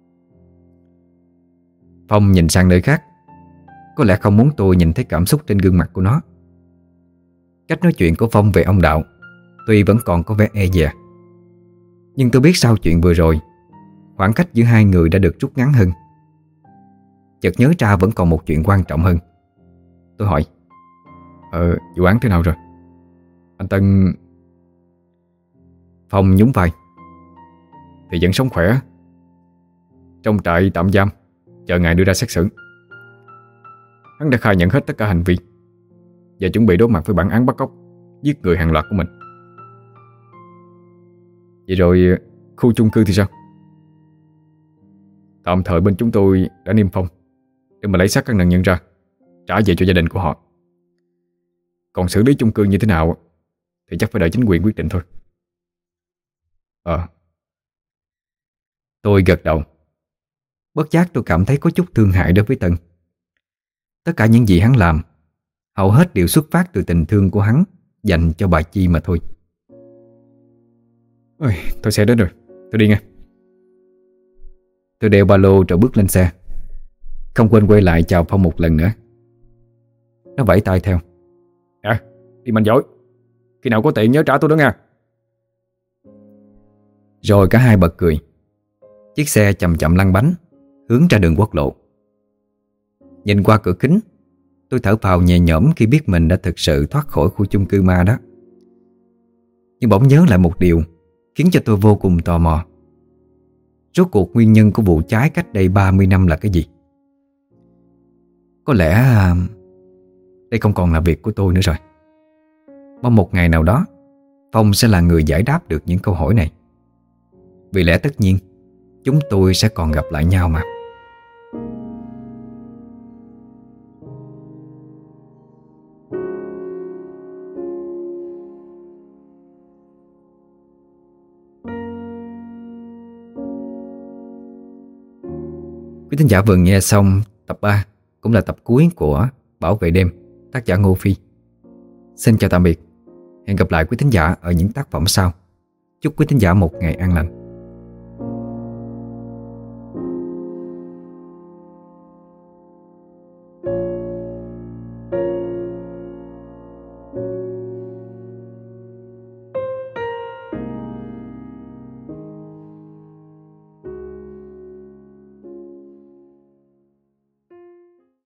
Phong nhìn sang nơi khác. Có lẽ không muốn tôi nhìn thấy cảm xúc trên gương mặt của nó. Cách nói chuyện của Phong về ông Đạo tuy vẫn còn có vẻ e dè, nhưng tôi biết sau chuyện vừa rồi, khoảng cách giữa hai người đã được rút ngắn hơn. Chợt nhớ ra vẫn còn một chuyện quan trọng hơn. Tôi hỏi: Vụ án thế nào rồi? Anh Tân... Phong nhún vai: Thì vẫn sống khỏe, trong trại tạm giam, chờ ngày đưa ra xét xử. Hắn đã khai nhận hết tất cả hành vi và chuẩn bị đối mặt với bản án bắt cóc, giết người hàng loạt của mình. Vậy rồi khu chung cư thì sao? Tạm thời bên chúng tôi đã niêm phong để mà lấy xác các nạn nhân ra, trả về cho gia đình của họ. Còn xử lý chung cư như thế nào thì chắc phải đợi chính quyền quyết định thôi. Tôi gật đầu. Bất giác tôi cảm thấy có chút thương hại đối với Tân. Tất cả những gì hắn làm hầu hết đều xuất phát từ tình thương của hắn dành cho bà Chi mà thôi. Tôi xe đến rồi, tôi đi nghe. Tôi đeo ba lô rồi bước lên xe, không quên quay lại chào Phong một lần nữa. Nó vẫy tay theo: Đi mạnh giỏi, khi nào có tiền nhớ trả tôi đó nha. Rồi cả hai bật cười. Chiếc xe chậm chậm lăn bánh hướng ra đường quốc lộ. Nhìn qua cửa kính, tôi thở phào nhẹ nhõm khi biết mình đã thực sự thoát khỏi khu chung cư ma đó. Nhưng bỗng nhớ lại một điều khiến cho tôi vô cùng tò mò. Rốt cuộc nguyên nhân của vụ cháy cách đây 30 năm là cái gì? Có lẽ đây không còn là việc của tôi nữa rồi. Mong một ngày nào đó Phong sẽ là người giải đáp được những câu hỏi này. Vì lẽ tất nhiên chúng tôi sẽ còn gặp lại nhau mà. Quý thính giả vừa nghe xong tập 3, cũng là tập cuối của Bảo vệ đêm, tác giả Ngô Phi. Xin chào tạm biệt. Hẹn gặp lại quý thính giả ở những tác phẩm sau. Chúc quý thính giả một ngày an lành.